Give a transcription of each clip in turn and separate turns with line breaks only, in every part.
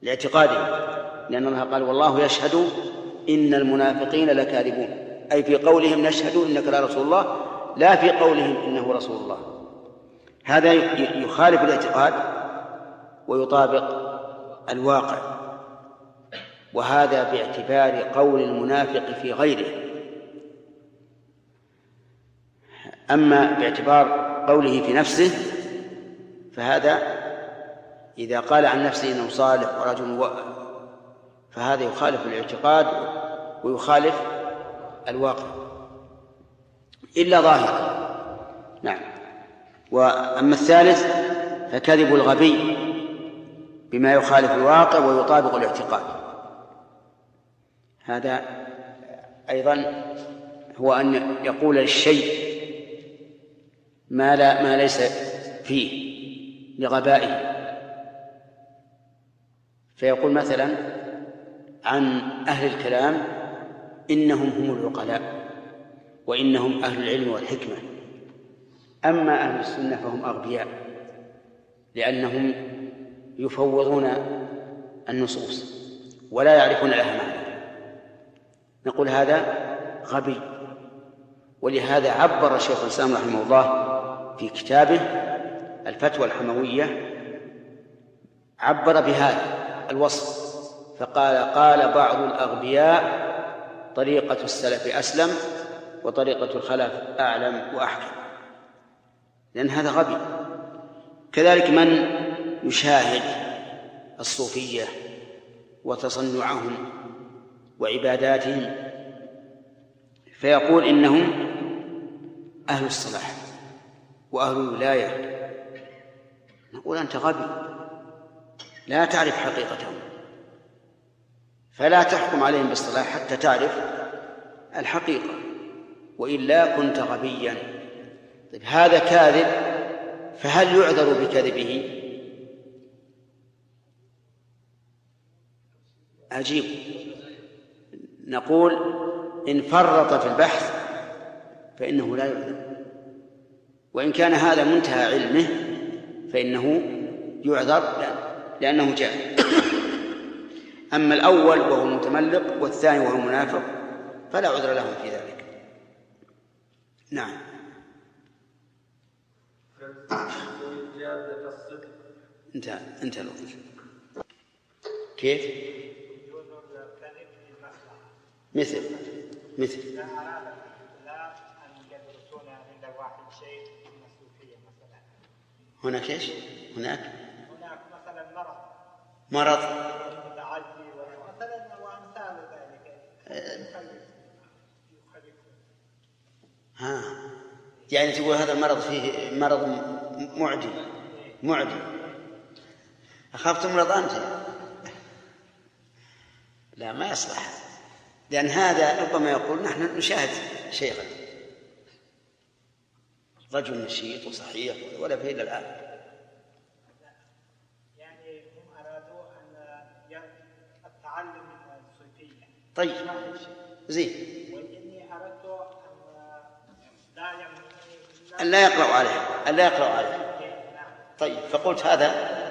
لاعتقادهم، لأن الله قال والله يشهد إن المنافقين لكاذبون، أي في قولهم نشهد إنك لرسول الله، لا في قولهم إنه رسول الله. هذا يخالف الاعتقاد ويطابق الواقع، وهذا باعتبار قول المنافق في غيره. أما باعتبار قوله في نفسه فهذا إذا قال عن نفسه إنه صالح ورجل فهذا يخالف الاعتقاد ويخالف الواقع إلا ظاهرا. نعم. وأما الثالث فكذب الغبي بما يخالف الواقع ويطابق الاعتقاد، هذا أيضا هو أن يقول للشيء ما ليس فيه لغبائه، فيقول مثلا عن أهل الكلام إنهم هم العقلاء وإنهم أهل العلم والحكمة، أما أهل السنة فهم أغبياء لأنهم يفوضون النصوص ولا يعرفون لها معنى. نقول هذا غبي. ولهذا عبر الشيخ الإسلام رحمه الله في كتابه الفتوى الحموية، عبر بهذا الوصف فقال: قال بعض الأغبياء طريقة السلف أسلم وطريقة الخلف أعلم وأحكم، لأن هذا غبي. كذلك من يشاهد الصوفية وتصنعهم وعباداتهم فيقول إنهم أهل الصلاح وأهل الولاية، نقول أنت غبي لا تعرف حقيقتهم، فلا تحكم عليهم بالصلاح حتى تعرف الحقيقة، وإلا كنت غبيا. طيب هذا كاذب، فهل يعذر بكذبه؟ عجيب. نقول إن فرط في البحث فإنه لا يعذر، وإن كان هذا منتهى علمه فإنه يعذر لأنه جاهل. أما الأول وهو متملق والثاني وهو منافق فلا عذر لهم في ذلك. نعم. انت الوقت كيف؟ مثل
لا أن يدرسون عند واحد شيء من الصوفية مثلا.
هناك ايش؟ هناك
مثلا
مرض
متعدي مثلا وأمثال ذلك.
يعني تقول هذا المرض فيه مرض معدي. أخاف تمرض أنت. لا، ما يصلح، لأن هذا ربما يقول نحن نشاهد شيخا رجل نشيط وصحيح ولا فيه إلا الآن.
يعني هم أرادوا أن التعلم من الصوفية.
طيب زين.
وإني أردت
أن لا يقرأ عليه. طيب فقلت هذا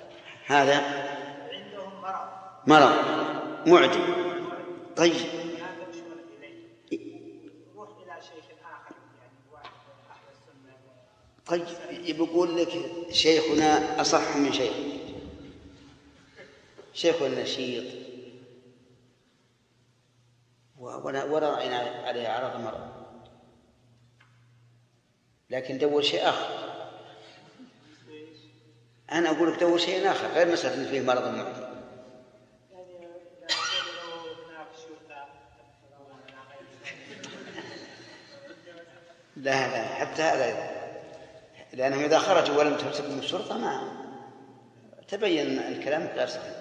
عندهم
مرض معدي. طيب
روح إلى شيخ آخر، يعني واحد أهل السنة.
طيب يقول لك شيخنا أصح من شيخنا نشيط ولا رأينا عليه عرض مرض، لكن دور شيء آخر. أنا أقول لك دور شيء آخر غير مسألة إن فيه مرض معدي. لا حتى هذا، لأنهم إذا خرجوا ولم تمسكهم الشرطة ما تبين الكلام غير صحيح.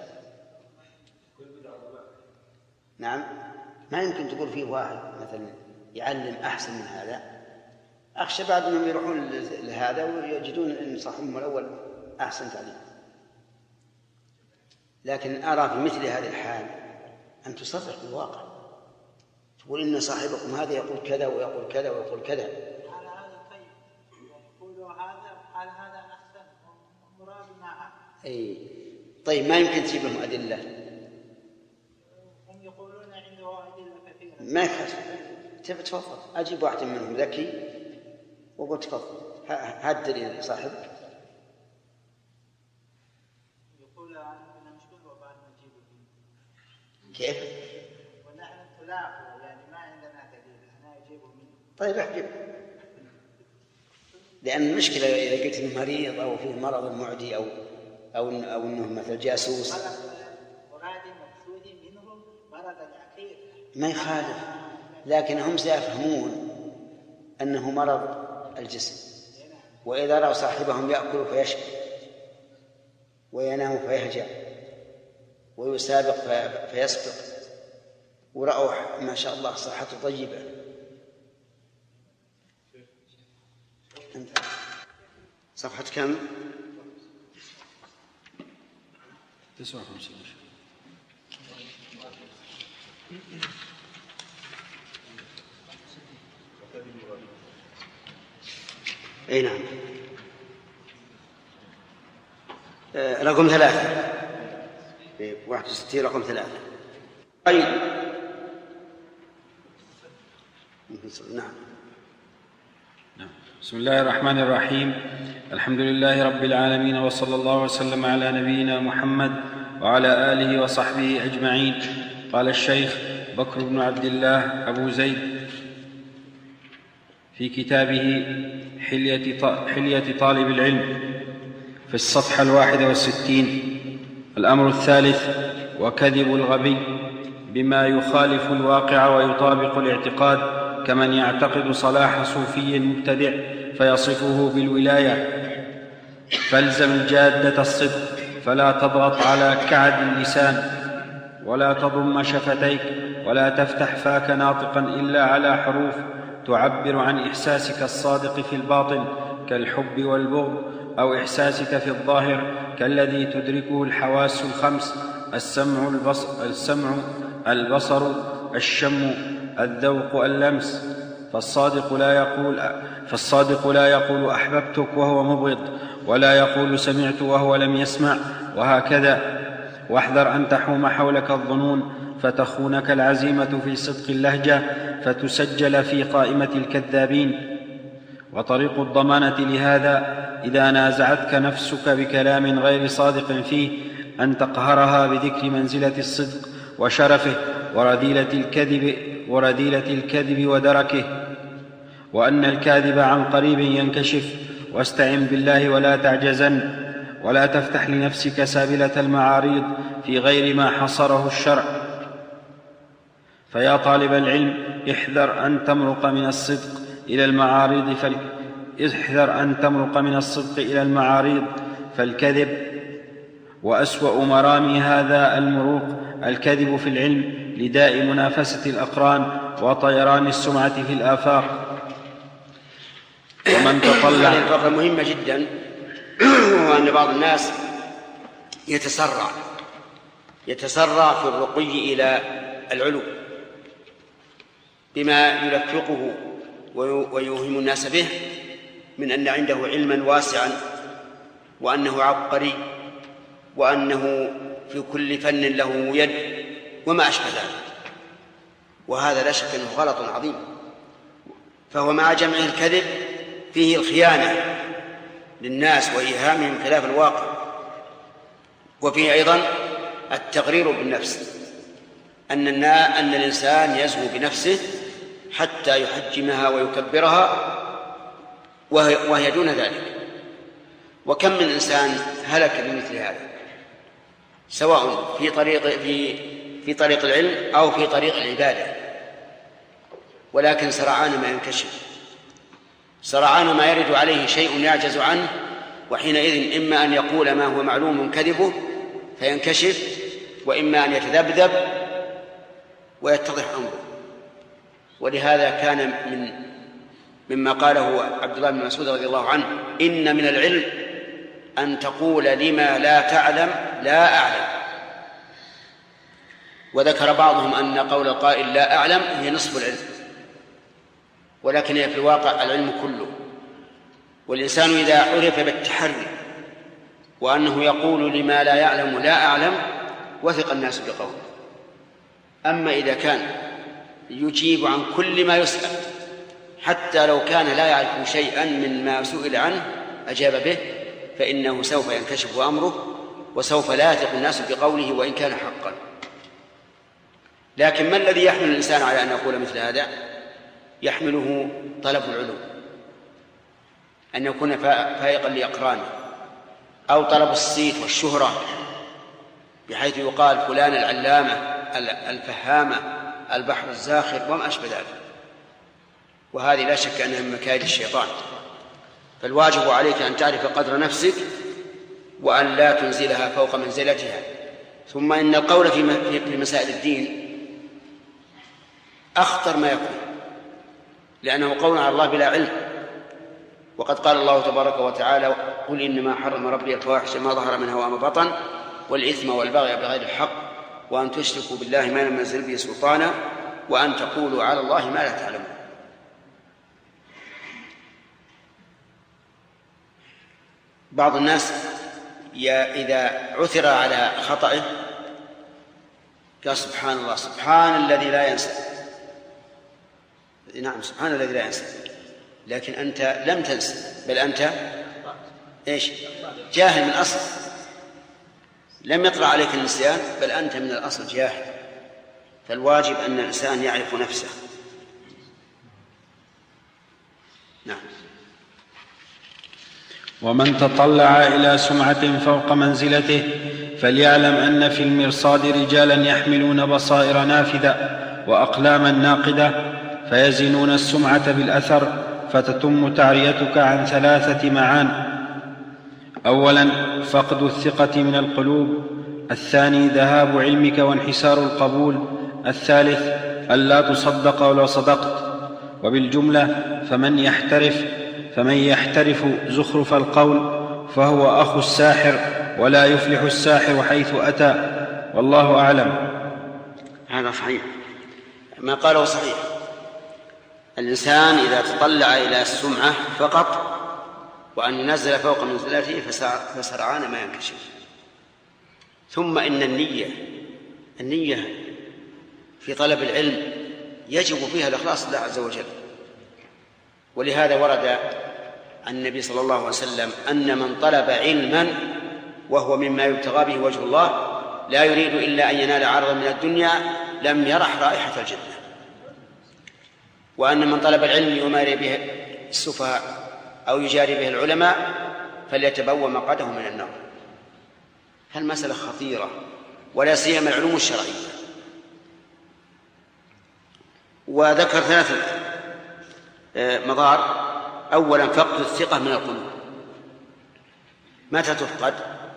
نعم، ما يمكن تقول فيه واحد مثلا يعلم أحسن من هذا. أخشى بعد أنهم يروحون لهذا ويجدون أن صاحبهم الأول أحسن تعليم. لكن أرى في مثل هذه الحال أن تصرح بالواقع، تقول إن صاحبكم هذا يقول كذا ويقول كذا ويقول كذا.
على هذا طيب يقولوا هذا على هذا أحسن مراد معه.
أي طيب ما يمكن تجيب لهم أدلة؟
هم يقولون عنده أدلة كثيرة.
ما يخالف، تفضل أجيب واحد منهم ذكي وقلت تفضل هذا الدليل صاحبك.
يقول أنا مشكور وبعد ما نجيب منه.
كيف؟
ونحن تلاقوا يعني ما عندنا دليل أنا أجيبه منه.
طيب احجب، لأن المشكلة إذا قلت إنه مريض أو فيه مرض معدي أو إنه مثل جاسوس
مراد مقصود منهم مرض العقيق
ما يخالف، لكن هم سيفهمون أنه مرض الجسم، وإذا رأوا صاحبهم يأكل فيشبع وينام فيهجع ويسابق فيسبق ورأوا ما شاء الله صحته طيبة. صفحة كم؟
59.
أي نعم. رقم 3 61 رقم 3. طيب نعم.
بسم الله الرحمن الرحيم. الحمد لله رب العالمين، وصلى الله وسلم على نبينا محمد وعلى آله وصحبه أجمعين. قال الشيخ بكر بن عبد الله أبو زيد في كتابه حلية طالب العلم في الصفحة 61: الأمر الثالث: وكذب الغبي بما يخالف الواقع ويطابق الاعتقاد، كمن يعتقد صلاح صوفي مبتدع فيصفه بالولاية. فالزم الجادة الصدق، فلا تضغط على كعد اللسان، ولا تضم شفتيك، ولا تفتح فاك ناطقا إلا على حروف تعبر عن إحساسك الصادق في الباطن كالحب والبغض، أو إحساسك في الظاهر كالذي تدركه الحواس الخمس: السمع، البصر، الشم، الذوق، اللمس. فالصادق لا يقول أحببتك وهو مبغض، ولا يقول سمعت وهو لم يسمع، وهكذا. واحذر أن تحوم حولك الظنون فتخونك العزيمة في صدق اللهجة فتسجل في قائمة الكذابين. وطريق الضمانة لهذا إذا نازعتك نفسك بكلام غير صادق فيه أن تقهرها بذكر منزلة الصدق وشرفه ورذيلة الكذب ودركه، وأن الكاذب عن قريب ينكشف. واستعن بالله ولا تعجزن، ولا تفتح لنفسك سابلة المعاريض في غير ما حصره الشرع. فيا طالب العلم احذر أن تمرق من الصدق إلى المعاريض فالكذب، وأسوأ مرامي هذا المروق الكذب في العلم لداء منافسة الأقران وطيران السمعة في الآفاق. ومن تطلع
هذه الفقرة مهمة جدا، وهو أن بعض الناس يتسرع في الرقي إلى العلو بما يلفقه ويوهم الناس به من أن عنده علما واسعا، وأنه عبقري، وأنه في كل فن له يد وما أشبه ذلك. وهذا لا شك أنه غلط عظيم، فهو مع جمع الكذب فيه الخيانة للناس وإيهامهم خلاف الواقع، وفيه أيضا التغرير بالنفس، أن الإنسان يزهو بنفسه حتى يحجمها ويكبرها وهي دون ذلك. وكم من إنسان هلك بمثل هذا، سواء في طريق العلم أو في طريق العبادة، ولكن سرعان ما ينكشف، سرعان ما يرد عليه شيء يعجز عنه، وحينئذ إما أن يقول ما هو معلوم كذبه فينكشف، وإما أن يتذبذب ويتضح أمره. ولهذا كان مما قاله عبد الله بن مسعود رضي الله عنه: إن من العلم أن تقول لما لا تعلم لا أعلم. وذكر بعضهم أن قول القائل لا أعلم هي نصف العلم، ولكن هي في الواقع العلم كله. والإنسان إذا عرف بالتحري وأنه يقول لما لا يعلم لا أعلم وثق الناس بقوله. أما إذا كان يجيب عن كل ما يسأل حتى لو كان لا يعرف شيئا مما سئل عنه أجاب به، فإنه سوف ينكشف أمره وسوف لا يثق الناس بقوله وإن كان حقا. لكن ما الذي يحمل الإنسان على أن يقول مثل هذا؟ يحمله طلب العلوم، أن يكون فائقا لأقرانه، أو طلب الصيت والشهرة بحيث يقال فلان العلامة الفهامة البحر الزاخر وما أشبه ذلك، وهذه لا شك أنها من مكائد الشيطان. فالواجب عليك أن تعرف قدر نفسك وأن لا تنزلها فوق منزلتها. ثم إن القول في مسائل الدين أخطر ما يكون، لأنه قول على الله بلا علم. وقد قال الله تبارك وتعالى: قل إنما حرم ربي الفواحش ما ظهر منها وما بطن والإثم والبغي بغير الحق وأن تشركوا بالله ما لم ينزل به سلطانا وأن تقولوا على الله ما لا تعلمون. بعض الناس إذا عثر على خطأه قال سبحان الله، سبحان الذي لا ينسى. نعم، سبحان الذي لا ينسى، لكن أنت لم تنسى، بل أنت جاهل من أصل، لم يطرأ عليك النسيان، بل أنت من الأصل جاهل. فالواجب أن الإنسان يعرف نفسه. نعم.
ومن تطلع إلى سمعة فوق منزلته فليعلم أن في المرصاد رجالا يحملون بصائر نافذة وأقلاما ناقدة فيزنون السمعة بالأثر فتتم تعريتك عن 3 معان: أولا فقد الثقة من القلوب، الثاني ذهاب علمك وانحسار القبول، الثالث ألا تصدق ولو صدقت. وبالجملة فمن يحترف زخرف القول فهو أخو الساحر ولا يفلح الساحر حيث أتى، والله أعلم.
هذا صحيح، ما قاله صحيح. الإنسان إذا تطلع إلى السمعة فقط وأن ينزل فوق منزلته فسرعان ما ينكشف. ثم إن النية في طلب العلم يجب فيها الإخلاص لله عز وجل. ولهذا ورد عن النبي صلى الله عليه وسلم أن من طلب علما وهو مما يبتغى به وجه الله لا يريد إلا أن ينال عرضا من الدنيا لم يرح رائحة الجنة، وأن من طلب العلم يماري به السفهاء أو يجاري به العلماء فليتبوأ مقعده من النار. هالمسألة خطيرة، ولا سيما العلوم الشرعية. وذكر 3 مضار. أولا فقد الثقة من القلوب. متى تفقد؟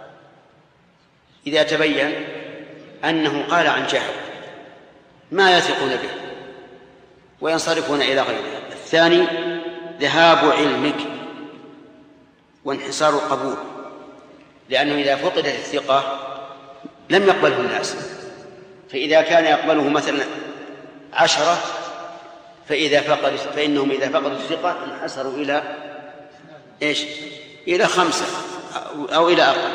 إذا تبين أنه قال عن جهل ما يثقون به وينصرفون إلى غيره. الثاني ذهاب علمك وانحسار القبول، لأنه إذا فقدت الثقة لم يقبله الناس، فإذا كان يقبله مثلا 10 فإنهم إذا فقدوا الثقة انحسروا إلى إلى 5 أو إلى أقل.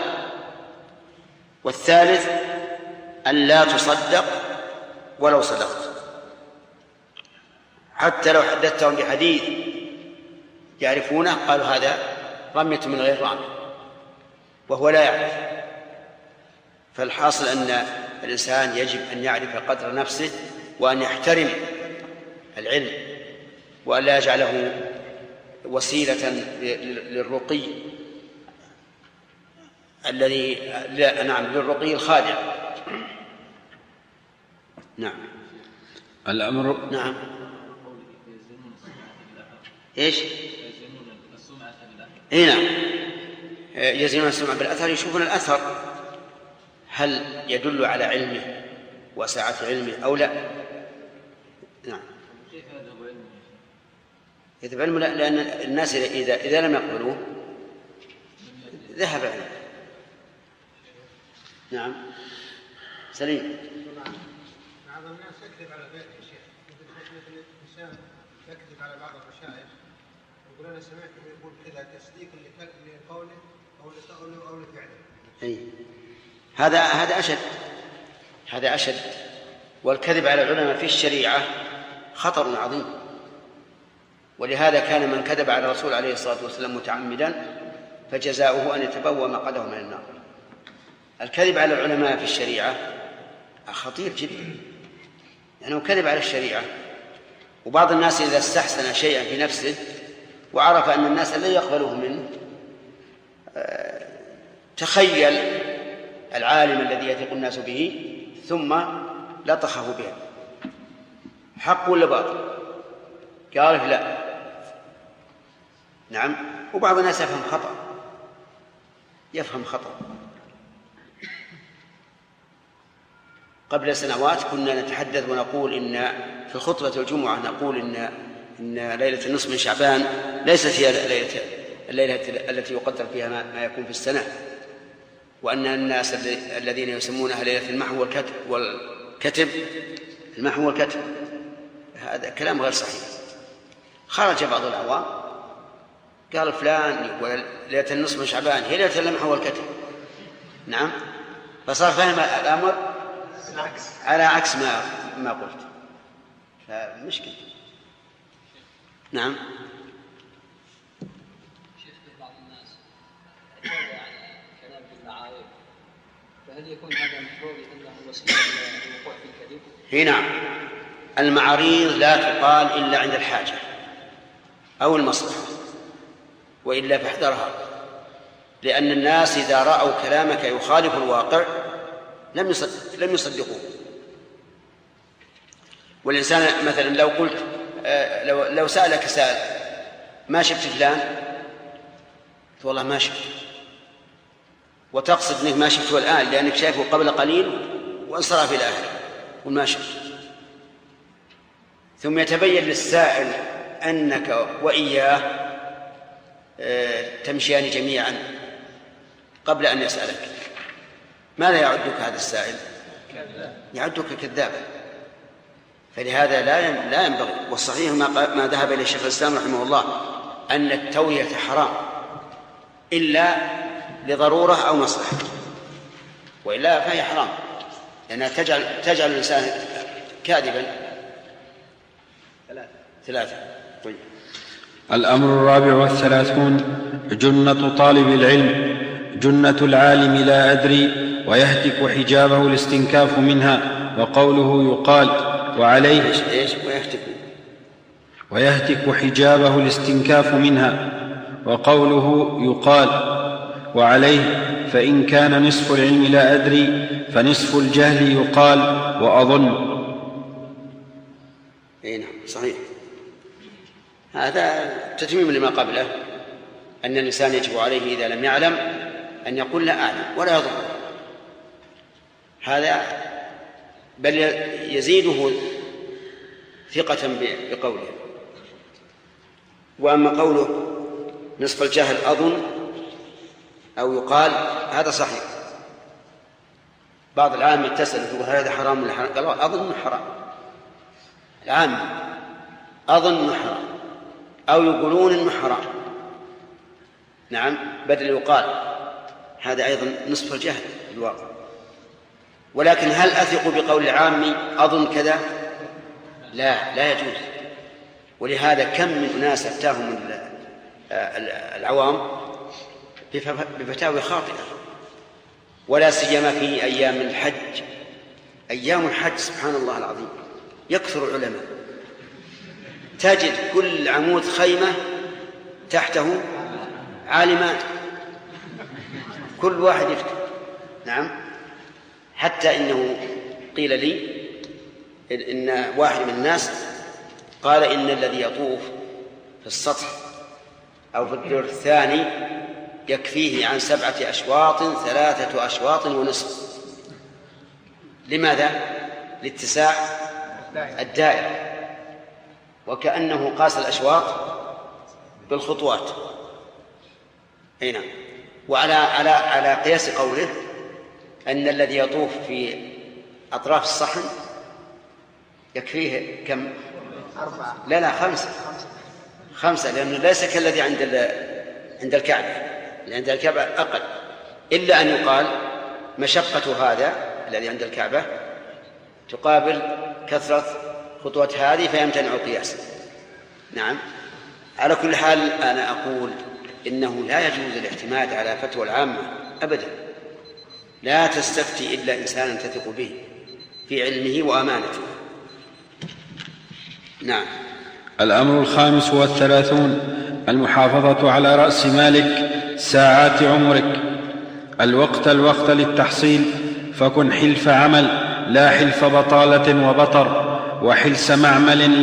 والثالث أن لا تصدق ولو صدقت، حتى لو حدثتهم بحديث يعرفونه قالوا هذا رمية من غير رامي وهو لا يعرف. فالحاصل أن الإنسان يجب أن يعرف قدر نفسه وأن يحترم العلم وأن لا يجعله وسيلة للرقي للرقي الخادع. نعم.
الأمر
نعم. نعم، يزنون السمعة بالأثر، يشوفون الأثر هل يدل على علمه وسعة علمه أو لا. نعم. يذهب علمه لأن الناس إذا لم يقبلوه ذهب علمه. نعم. سليم.
بعض الناس يكذب على غيره يا شيخ، مثل الإنسان يكذب على بعض المشايخ يقول أنا سمعته يقول كذا تصديقا لقوله أو لفعله.
أي هذا أشد. والكذب على العلماء في الشريعة خطر عظيم، ولهذا كان من كذب على الرسول عليه الصلاة والسلام متعمدا فجزاؤه أن يتبوأ مقعده من النار. الكذب على العلماء في الشريعة خطير جدا، لأنه كذب على الشريعة. وبعض الناس إذا استحسن شيئا في نفسه وعرف أن الناس لا يقبلوه منه تخيل العالم الذي يثق الناس به ثم لطخه به. حق ولا باطل؟ قال لا. نعم. وبعض الناس يفهم خطأ. قبل سنوات كنا نتحدث ونقول إن في خطبة الجمعة نقول إن ليلة النصف من شعبان ليست هي الليلة التي يقدر فيها ما يكون في السنة، وأن الناس الذين يسمونها ليلة المحو والكتب المحو والكتب، هذا كلام غير صحيح. خرج بعض العوام قال فلان يقول ليلة النصف من شعبان هي ليلة المحو والكتب. نعم. فصار فهم الأمر على عكس ما قلت، فمشكلة. نعم.
شيخ بعض الناس يتابع عن كلام بالمعارف، فهل يكون هذا المفروض انه وسيله للوقوع في الكذب؟
نعم. المعاريض لا تقال الا عند الحاجه او المصلحه، والا فاحذرها، لان الناس اذا راوا كلامك يخالف الواقع لم يصدقوه. والإنسان مثلا لو قلت لو سألك سائل ما شفت فلان؟ والله ما شفت، وتقصد أنك ما شفته الآن لأنك شايفه قبل قليل وانصرف إلى أهله وما شفت، ثم يتبين للسائل أنك وإياه تمشيان جميعا قبل أن يسألك، ماذا يعدك هذا السائل؟ يعدك كذابا. فلهذا لا ينبغي. والصحيح ما ذهب إليه الشيخ الإسلام رحمه الله أن التوية حرام إلا لضرورة أو مصلحة، وإلا فهي حرام، لأنها تجعل الإنسان كاذبا. 3.
الأمر الرابع والثلاثون: جنة طالب العلم. جنة العالم لا أدري، ويهتك حجابه الاستنكاف منها. وقوله يقال وعليه ويهتك حجابه الاستنكاف منها. وقوله يقال وعليه فإن كان نصف العلم لا أدري فنصف الجهل يقال وأظن.
نعم صحيح. هذا تتميم لما قبله، أن الإنسان يجب عليه إذا لم يعلم أن يقول لا أعلم ولا يضر. هذا بل يزيده ثقة بقوله. وأما قوله نصف الجهل أظن أو يقال هذا صحيح. بعض العام يتسأل يقول هذا حرام ولا حرام؟ قالوا أظن حرام. العام أظن حرام أو يقولون إنه حرام. نعم بدل يقال. هذا أيضا نصف الجهل بالواقع. ولكن هل أثق بقول العام أظن كذا؟ لا يجوز. ولهذا كم من أناس أفتاهم العوام بفتاوى خاطئة، ولا سيما في أيام الحج. أيام الحج سبحان الله العظيم يكثر العلماء، تجد كل عمود خيمة تحته عالمات، كل واحد يفتي. نعم. حتى إنه قيل لي إن واحد من الناس قال إن الذي يطوف في السطح أو في الدور الثاني يكفيه عن 7 أشواط 3 أشواط ونصف. لماذا؟ لاتساع الدائرة، وكأنه قاس الأشواط بالخطوات. هنا وعلى قياس قوله أن الذي يطوف في أطراف الصحن يكفيه كم؟
4.
لا 5، لأنه ليس كالذي عند الكعبة، اللي عند الكعبة أقل، إلا أن يقال مشقة هذا الذي عند الكعبة تقابل كثرة خطوة هذه فيمتنع القياس. نعم. على كل حال أنا أقول إنه لا يجوز الاعتماد على فتوى العامة أبدا، لا تستفتي إلا إنسانا تثق به في علمه وأمانته. نعم.
الأمر 35 المحافظة على رأس مالك ساعات عمرك. الوقت للتحصيل، فكن حلف عمل لا حلف بطالة وبطر، وحلس معمل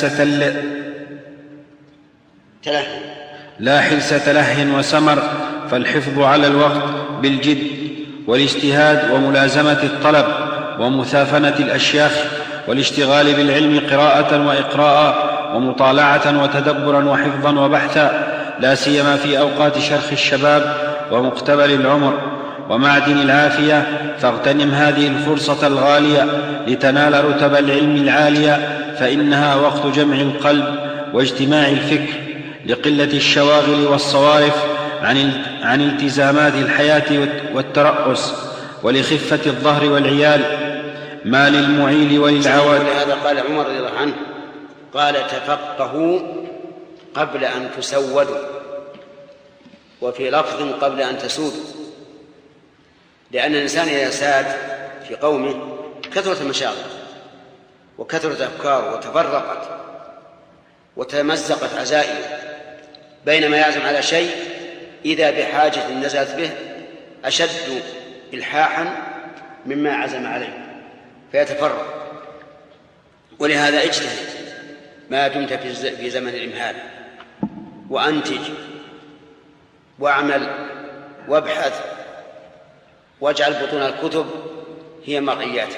لا حلس تله وسمر. فالحفظ على الوقت بالجد والاجتهاد وملازمة الطلب ومثافنة الأشياخ والاشتغال بالعلم قراءة وإقراء ومطالعة وتدبرا وحفظا وبحثا، لا سيما في أوقات شرخ الشباب ومقتبل العمر ومعدن العافية. فاغتنم هذه الفرصة الغالية لتنال رتب العلم العالية، فإنها وقت جمع القلب واجتماع الفكر، لقلة الشواغل والصوارف عن التزامات الحياة والترأس، ولخفة الظهر والعيال. ما للمعيل وللعواد.
ولهذا قال عمر رضي الله عنه قال تفقهوا قبل أن تسودوا، وفي لفظ قبل أن تسودوا، لأن الإنسان إذا ساد في قومه كثرت المشاغل وكثرت أفكاره وتفرقت وتمزقت عزائمه، بينما يعزم على شيء إذا بحاجة نزلت به أشد إلحاحا مما عزم عليه فيتفرق. ولهذا اجتهد ما دمت في زمن الإمهال، وأنتج واعمل وابحث، واجعل بطون الكتب هي مرئياتك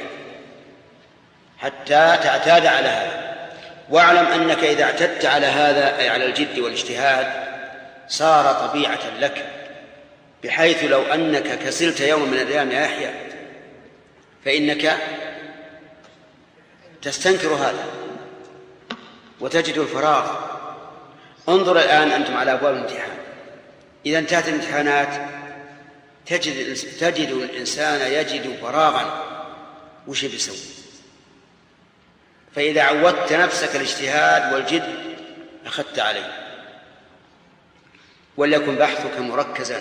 حتى تعتاد على هذا. واعلم أنك إذا اعتدت على هذا أي على الجد والاجتهاد صار طبيعة لك، بحيث لو أنك كسلت يوم من الأيام يا يحيى فإنك تستنكر هذا وتجد الفراغ. انظر الآن أنتم على أبواب الامتحان، إذا انتهت الامتحانات تجد الإنسان يجد فراغا، وش بيسوي؟ فإذا عودت نفسك الاجتهاد والجد أخذت عليه. وليكن بحثك مركزا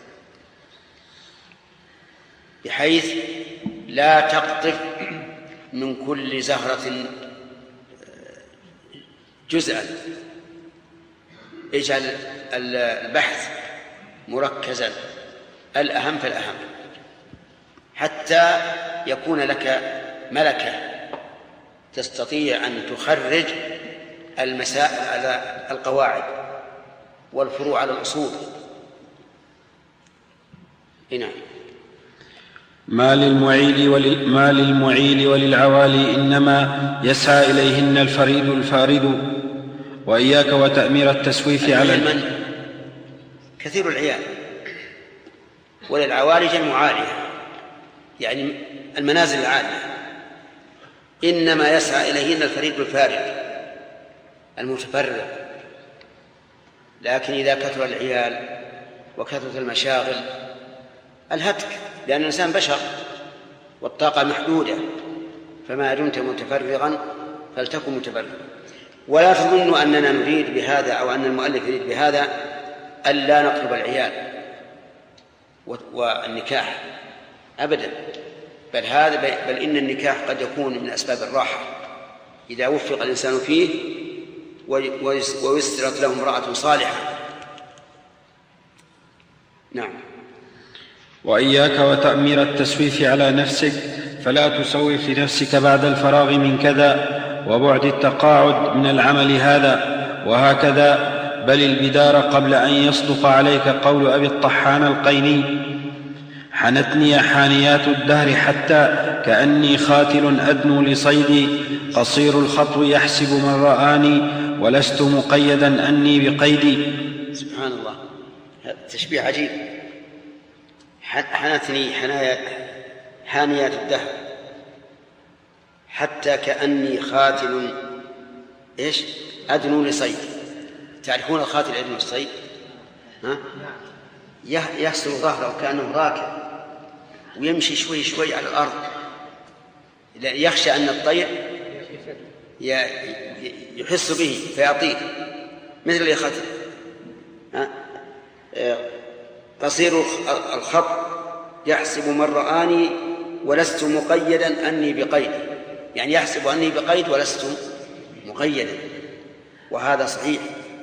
بحيث لا تقطف من كل زهرة جزءا، اجعل البحث مركزا، الأهم فالأهم، حتى يكون لك ملكة تستطيع أن تخرج المسائل على القواعد والفروع على الأصول. هنا
ما للمعيل وللعوالي إنما يسعى إليهن الفريد الفارد. وإياك وتأمير التسويف على
كثير العيال، وللعوالي جمع عالية يعني المنازل العالية، إنما يسعى إليهن الفريد الفارد المتفرغ. لكن إذا كثر العيال وكثرت المشاغل الهتك، لأن الإنسان بشر والطاقة محدودة، فما دمت متفرغا فلتكن متفرغا. ولا تظن أننا نريد بهذا أو أن المؤلف يريد بهذا ألا نطلب العيال والنكاح أبدا، بل إن النكاح قد يكون من أسباب الراحة إذا وفق الإنسان فيه ويسرت له امرأة صالحة. نعم.
وإياك وتأمير التسويف على نفسك، فلا تسوف لنفسك بعد الفراغ من كذا وبعد التقاعد من العمل هذا وهكذا، بل البدار قبل أن يصدق عليك قول أبي الطحان القيني: حنتني حانيات الدهر حتى كأني خاتل أدنو لصيدي، قصير الخطو يحسب من رآني ولست مقيدا أني بقيدي.
سبحان الله، تشبيه عجيب. حنتني حانيات الدهر حتى كأني خاتل أدنو لصيد. تعرفون الخاتل أدنو للصيد؟ يحصل ظهره كأنه راكب ويمشي شوي شوي على الأرض، يخشى أن الطير يحس به فيعطيه، مثل اليخت. قصير الخط يحسب من رآني ولست مقيدا أني بقيد، يعني يحسب أني بقيد ولست مقيدا، وهذا صحيح،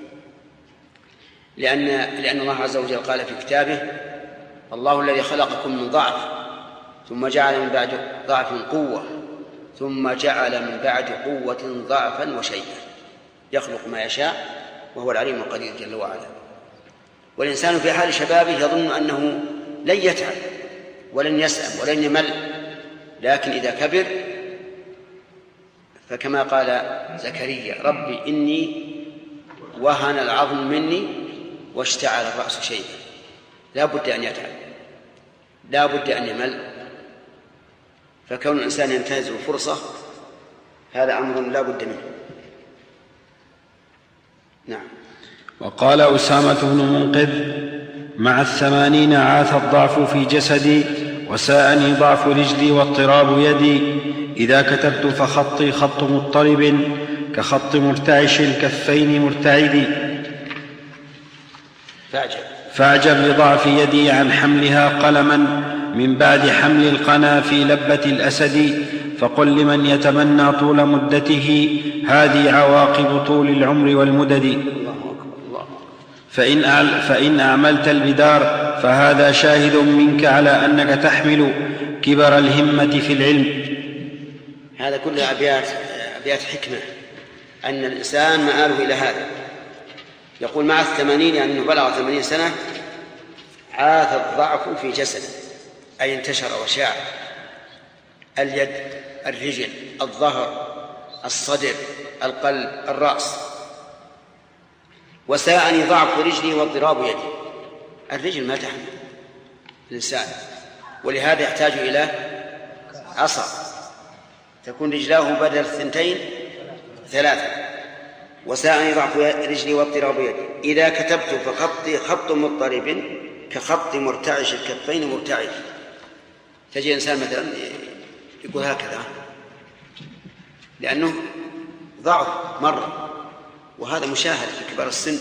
لأن الله عز وجل قال في كتابه: الله الذي خلقكم من ضعف ثم جعل من بعد ضعف قوة ثم جعل من بعد قوة ضعفا وشيئا يخلق ما يشاء وهو العليم القدير جل وعلا. والإنسان في حال شبابه يظن أنه لن يتعب ولن يسأم ولن يمل، لكن إذا كبر فكما قال زكريا: ربي إني وهن العظم مني واشتعل الرأس شيئا. لا بد أن يتعب، لا بد أن يمل، فكون الإنسان ينتهز الفرصة هذا أمر لا بد منه. نعم.
وقال أسامة بن منقذ: مع 80 عاث الضعف في جسدي وساءني ضعف رجلي واضطراب يدي، إذا كتبت فخطي خط مضطرب كخط مرتعش الكفين مرتعدي. فاعجب لضعف يدي عن حملها قلما من بعد حمل القنا في لبة الأسد، فقل لمن يتمنى طول مدته هذه عواقب طول العمر والمدد. فإن أعملت البدار فهذا شاهد منك على أنك تحمل كبر الهمة في العلم.
هذا كله أبيات حكمة، أن الإنسان مآله إلى هذا. يقول: مع 80 يعني أنه بلغ 80 سنة عاث الضعف في جسد، أي انتشر وشاع، اليد، الرجل، الظهر، الصدر، القلب، الرأس. وساءني ضعف رجلي واضطراب يدي. الرجل ما تحمل الإنسان، ولهذا يحتاج إلى عصا تكون رجلاه بدل 2 3. وساءني ضعف رجلي واضطراب يدي، إذا كتبت فخطي خط مضطرب كخط مرتعش الكفين مرتعش. تجي إنسان مثلا يقول هكذا لأنه ضعف مرة، وهذا مشاهد في كبار السن،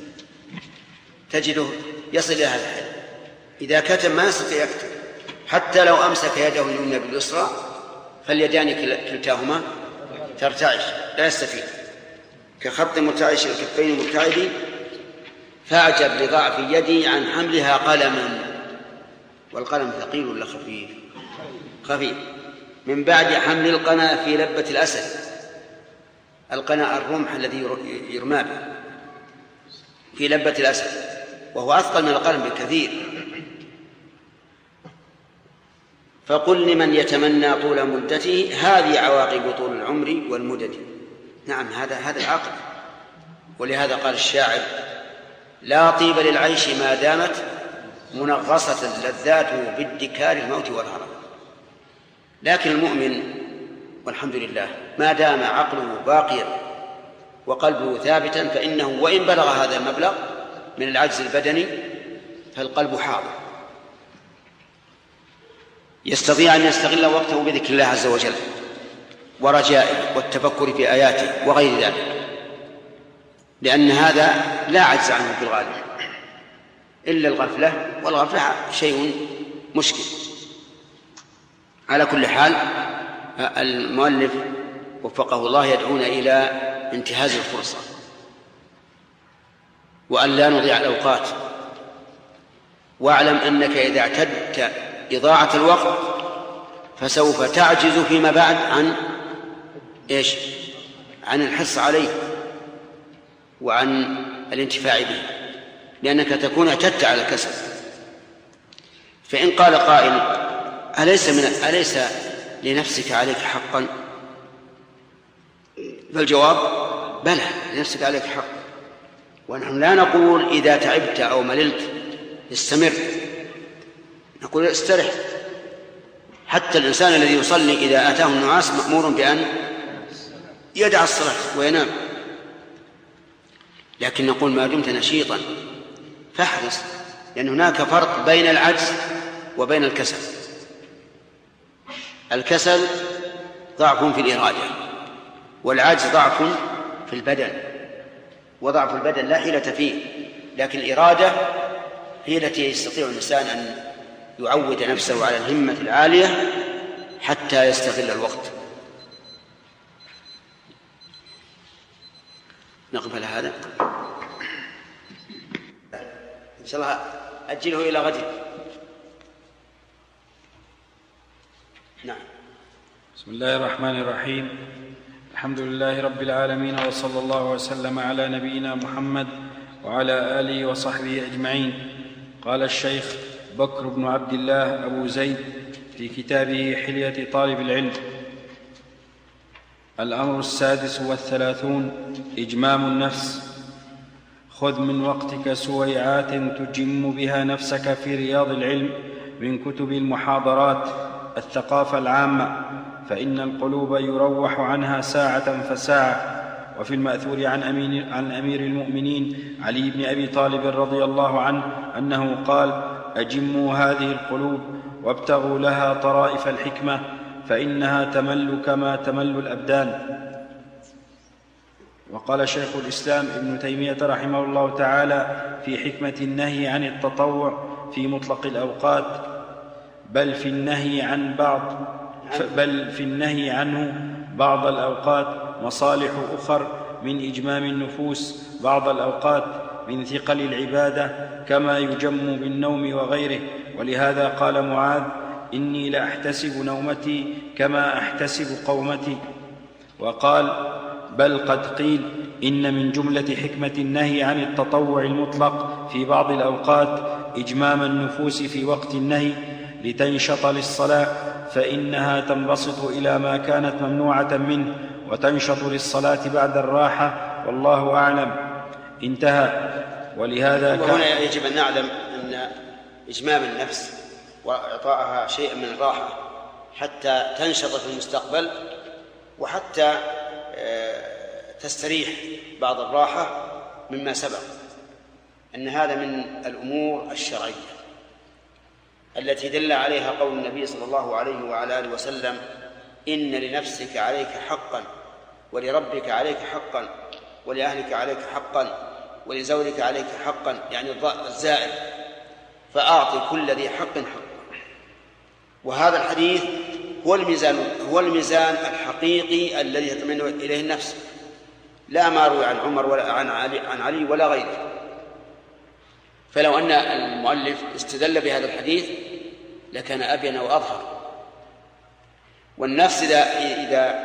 تجده يصل إلى هذا الحد. إذا كتب ما يستطيع يكتب، حتى لو أمسك يده اليمنى باليسرى فاليدان كلتاهما ترتعش لا يستفيد، كخط مرتعش الكفين مرتعدي. فاعجب لضعف يدي عن حملها قلما، والقلم ثقيل ولا خفيف؟ خفيف. من بعد حمل القنا في لبة الأسد. القنا الرمح الذي يرمى به في لبة الأسد، وهو أثقل من القلم بكثير. فقل لمن يتمنى طول مدته هذه عواقب طول العمر والمدد. نعم، هذا العقل. ولهذا قال الشاعر: لا طيب للعيش ما دامت منغصة لذاته بادكار الموت والهرم. لكن المؤمن والحمد لله ما دام عقله باقيا وقلبه ثابتا فإنه وإن بلغ هذا المبلغ من العجز البدني فالقلب حاضر، يستطيع أن يستغل وقته بذكر الله عز وجل ورجائه والتفكر في آياته وغير ذلك، لأن هذا لا عجز عنه في الغالب إلا الغفلة، والغفلة شيء مشكل. على كل حال المؤلف وفقه الله يدعونا إلى انتهاز الفرصة وأن لا نضيع الأوقات. واعلم أنك إذا اعتدت إضاعة الوقت فسوف تعجز فيما بعد عن الحرص عليه وعن الانتفاع به، لأنك تكون اعتدت على الكسب. فإن قال قائل: أليس لنفسك عليك حقا؟ فالجواب: بلى، لنفسك عليك حق. ونحن لا نقول إذا تعبت أو مللت استمر، نقول استرح. حتى الإنسان الذي يصلي إذا أتاه النعاس مأمور بأن يدع الصلاة وينام، لكن نقول ما دمت نشيطا فاحرص لأن هناك فرق بين العجز وبين الكسل. الكسل ضعف في الإرادة، والعجز ضعف في البدن، وضعف البدن لا حيلة فيه، لكن الإرادة هي التي يستطيع الإنسان أن يعود نفسه على الهمة العالية حتى يستغل الوقت. نقبل هذا إن شاء الله، أجله إلى غد. نعم.
بسم الله الرحمن الرحيم. الحمد لله رب العالمين، وصلى الله وسلم على نبينا محمد وعلى آله وصحبه أجمعين. قال الشيخ بكر بن عبد الله أبو زيد في كتابه حلية طالب العلم: الأمر 36 إجمام النفس. خذ من وقتك سويعات تجم بها نفسك في رياض العلم من كتب المحاضرات الثقافة العامة، فإن القلوب يروح عنها ساعة فساعة. وفي المأثور عن أمير المؤمنين علي بن أبي طالب رضي الله عنه أنه قال: أجموا هذه القلوب وابتغوا لها طرائف الحكمة، فإنها تمل كما تمل الأبدان. وقال شيخ الإسلام ابن تيمية رحمه الله تعالى في حكمة النهي عن التطوع في مطلق الأوقات: بل في النهي عنه بعض الأوقات مصالح أخر من إجمام النفوس بعض الأوقات من ثقل العبادة، كما يجم بالنوم وغيره. ولهذا قال معاذ: إني لأحتسب نومتي كما أحتسب قومتي. وقال: بل قد قيل إن من جملة حكمة النهي عن التطوع المطلق في بعض الأوقات إجمام النفوس في وقت النهي لتنشط للصلاة، فإنها تنبسط إلى ما كانت ممنوعة منه، وتنشط للصلاة بعد الراحة، والله أعلم. انتهى. ولهذا
وهنا يجب أن نعلم أن إجمام النفس وإعطائها شيئا من الراحة حتى تنشط في المستقبل، وحتى تستريح بعض الراحة، مما سبق أن هذا من الأمور الشرعية التي دل عليها قول النبي صلى الله عليه وعلى آله وسلم: إن لنفسك عليك حقا، ولربك عليك حقا، ولأهلك عليك حقا، ولزوجك عليك حقا، يعني الزائد، فأعطي كل ذي حق حقا. وهذا الحديث هو الميزان الحقيقي الذي تطمئن إليه النفس، لا ما روي عن عمر ولا عن علي ولا غيره. فلو أن المؤلف استدل بهذا الحديث لكان أبين وأظهر. والنفس إذا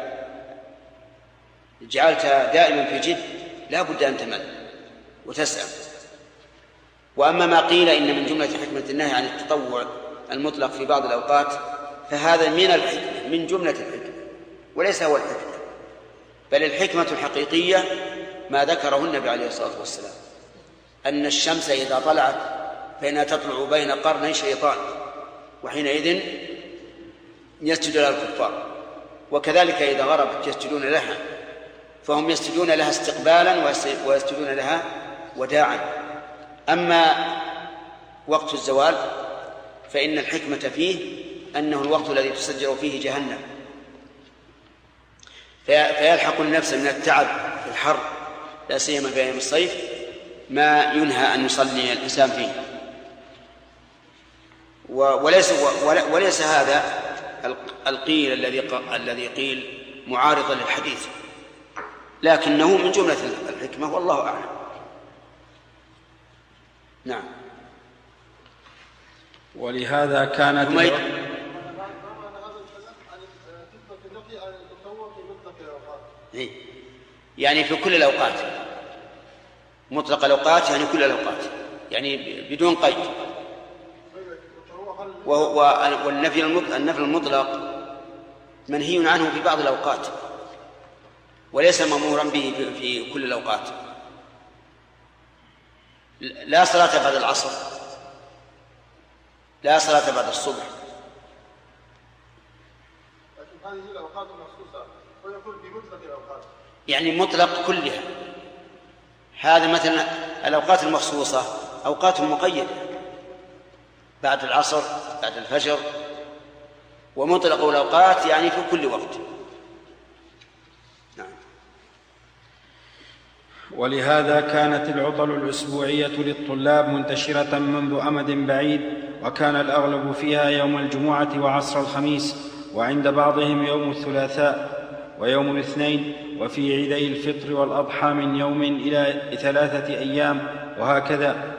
جعلتها دائما في جد لا بد أن تمل وتسأم. وأما ما قيل إن من جملة حكمة النهي عن التطوع المطلق في بعض الأوقات، فهذا من الحكمة، من جملة الحكمة، وليس هو الحكمة، بل الحكمة الحقيقية ما ذكره النبي عليه الصلاة والسلام: أن الشمس إذا طلعت فإنها تطلع بين قرني شيطان، وحينئذ يسجد لها الكفار، وكذلك إذا غربت يسجدون لها، فهم يسجدون لها استقبالا ويسجدون لها وداعا. أما وقت الزوال فإن الحكمة فيه أنه الوقت الذي تسجر فيه جهنم، فيلحق النفس من التعب في الحر، لا سيما في أيام الصيف، ما ينهى أن يصلي الإنسان فيه. وليس هذا القيل الذي قيل معارضا للحديث، لكنه من جملة الحكمة، والله أعلم. نعم.
ولهذا كانت
يعني في كل الأوقات، مطلق الأوقات يعني كل الأوقات، يعني بدون قيد. والنفي المطلق منهي عنه في بعض الأوقات، وليس مأمورا به في كل الأوقات. لا صلاة بعد العصر، لا صلاة بعد الصبح.
لكن هذه الأوقات مخصوصة، ويقول بمطلق الأوقات،
يعني مطلق كلها. هذا مثلا الأوقات المخصوصة أوقات مقيدة، بعد العصر، بعد الفجر. ومطلق الأوقات يعني في كل وقت. نعم.
ولهذا كانت العطل الأسبوعية للطلاب منتشرة منذ أمد بعيد، وكان الأغلب فيها يوم الجمعة وعصر الخميس، وعند بعضهم يوم الثلاثاء ويوم الاثنين، وفي عيدي الفطر والأضحى من يوم إلى 3 أيام، وهكذا.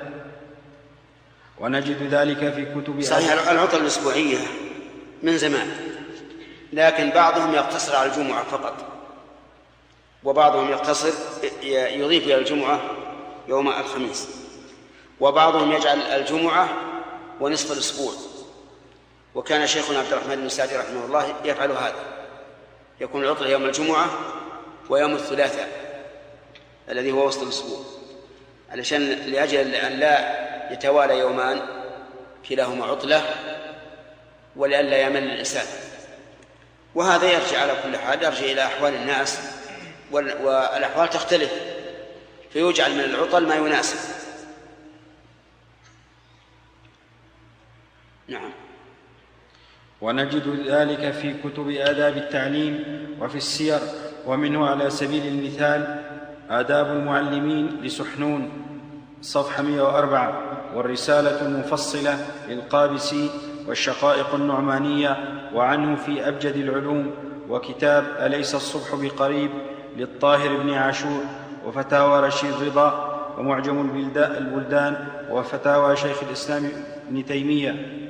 ونجد ذلك في كتب
صحيح العطل الأسبوعية من زمان، لكن بعضهم يقتصر على الجمعة فقط، وبعضهم يقتصر يضيف إلى الجمعة يوم الخميس، وبعضهم يجعل الجمعة ونصف الأسبوع. وكان شيخنا عبد الرحمن بن سعدي رحمه الله يفعل هذا، يكون العطل يوم الجمعة ويوم الثلاثاء الذي هو وسط الأسبوع، علشان لأجل أن لا يتوالى يومان كلاهما عطلة ولئلا يمل الإنسان. وهذا يرجع على كل حال يرجع إلى أحوال الناس، والأحوال تختلف، فيجعل من العطل ما يناسب. نعم.
ونجد ذلك في كتب آداب التعليم وفي السير، ومنه على سبيل المثال آداب المعلمين لسحنون صفحة 104، والرسالة المفصلة للقابسي، والشقائق النعمانية، وعنه في أبجد العلوم، وكتاب أليس الصبح بقريب للطاهر بن عاشور، وفتاوى رشيد رضا، ومعجم البلدان، وفتاوى شيخ الإسلام ابن تيمية.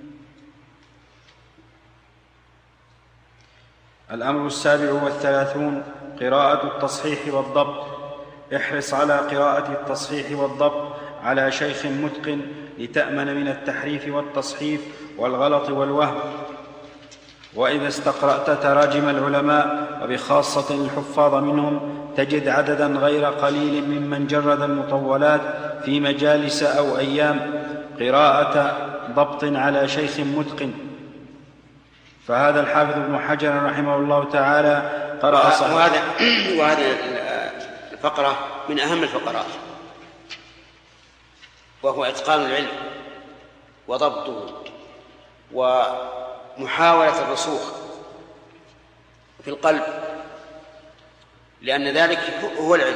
الأمر 37 قراءة التصحيح والضبط. احرص على قراءة التصحيح والضبط على شيخ متقن لتأمن من التحريف والتصحيف والغلط والوهم. وإذا استقرأت تراجم العلماء وبخاصة الحفاظ منهم تجد عددا غير قليل ممن جرد المطولات في مجالس أو أيام قراءة ضبط على شيخ متقن. فهذا الحافظ ابن حجر رحمه الله تعالى قرأ صحيح.
وهذه الفقرة من أهم الفقرات، وهو إتقان العلم وضبطه ومحاولة الرسوخ في القلب، لأن ذلك هو العلم.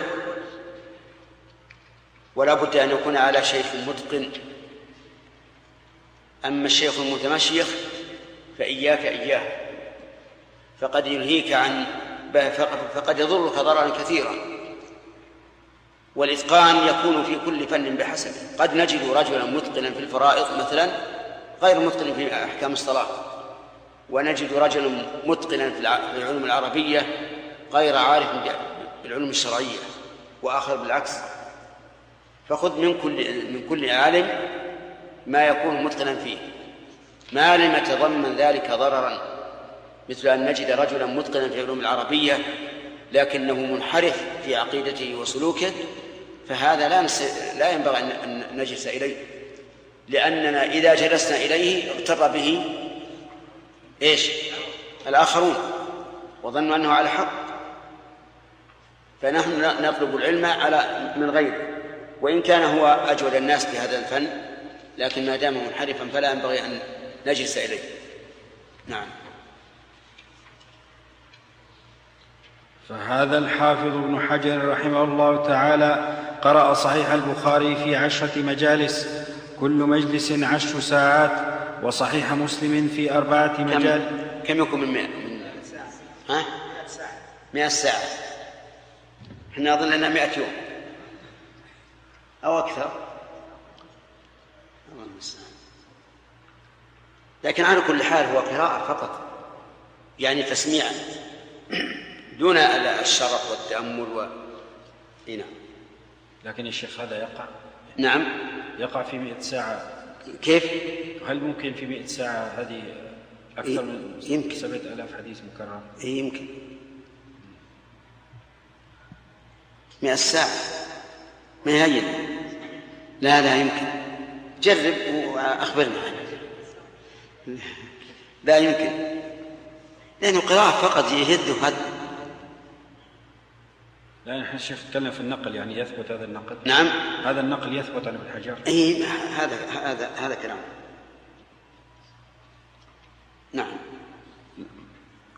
ولا بد أن يكون على شيخ متقن. أما الشيخ المتمشيخ فإياك إياه، فقد يلهيك فقد يضرك ضررا كثيرا. والإتقان يكون في كل فن بحسبه. قد نجد رجلا متقنا في الفرائض مثلا غير متقن في أحكام الصلاة، ونجد رجلا متقنا في العلوم العربية غير عارف بالعلوم الشرعية، وآخر بالعكس. فخذ من كل عالم ما يكون متقنا فيه، ما لم يتضمن ذلك ضررا، مثل أن نجد رجلا متقنا في العلوم العربية لكنه منحرف في عقيدته وسلوكه، فهذا لا ينبغي أن نجلس إليه، لأننا إذا جلسنا إليه اغتر به الآخرون وظنوا أنه على حق. فنحن نطلب العلم من غيره، وإن كان هو أجود الناس في هذا الفن، لكن ما دام منحرفا فلا ينبغي أن نجلس إليه. نعم.
فهذا الحافظ ابن حجر رحمه الله تعالى قرأ صحيح البخاري في 10 مجالس، كل مجلس 10 ساعات، وصحيح مسلم في 4 مجالس.
كم يكون من 100 100 ساعة؟ احنا أظن أنها 100 يوم أو أكثر، لكن على كل حال هو قراءة فقط، يعني تسميعا دون الشرح والتأمل نعم.
لكن الشيخ هذا يقع؟
نعم
يقع في 100 ساعة.
كيف؟
هل ممكن في 100 ساعة هذه أكثر من 7000 حديث مكرر؟
يمكن 100 ساعة ما هي. لا يمكن. جرب وأخبرنا. لا يمكن، لأنه قراءة فقط يهد هذا.
لا نحن الشيخ نتكلم في النقل، يعني يثبت هذا النقل.
نعم،
هذا النقل يثبت عن ابن حجر.
اي هذا كلام.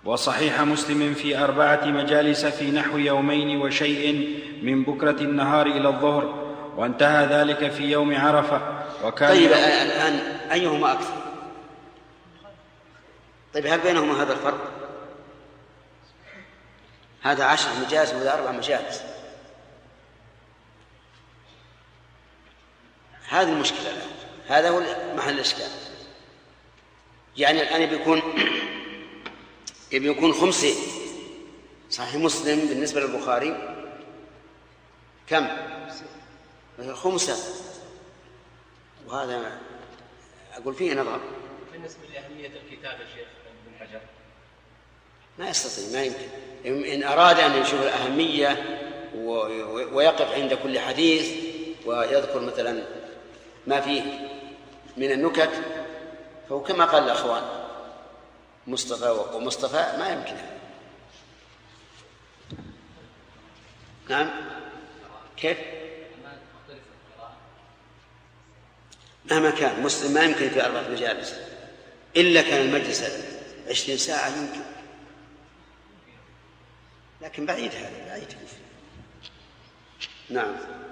وصحيح مسلم في 4 مجالس في نحو يومين وشيء من بكرة النهار إلى الظهر، وانتهى ذلك في يوم عرفة. وكان
طيب الآن أيهما أكثر؟ طيب هل بينهما هذا الفرق؟ هذا 10 مجالس وهذا 4 مجالس. هذه المشكلة الآن، هذا هو محل الإشكال. يعني الآن يكون 5. صحيح مسلم بالنسبة للبخاري كم؟ 5. وهذا أقول فيه نظر.
بالنسبة لأهمية الكتاب يا شيخ ابن حجر
ما يستطيع، ما يمكن. إن أراد أن يشوف الأهمية ويقف عند كل حديث ويذكر مثلا ما فيه من النكت، فهو كما قال الأخوان مصطفى ومصطفى ما يمكن. نعم. كيف؟ مهما كان مسلم ما يمكن في 4 مجالس، إلا كان المجلس 20 ساعة يمكن، لكن بعيد هذا بعيد. نعم.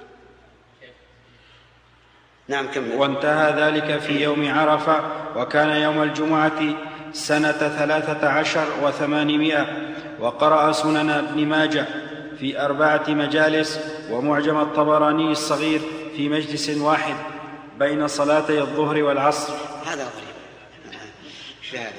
نعم كمل.
وانتهى ذلك في يوم عرفة، وكان يوم الجمعة سنة 13 و800. وقرأ سنن ابن ماجه في 4 مجالس، ومعجم الطبراني الصغير في مجلس واحد بين صلاتي الظهر والعصر.
هذا غريب. هذا.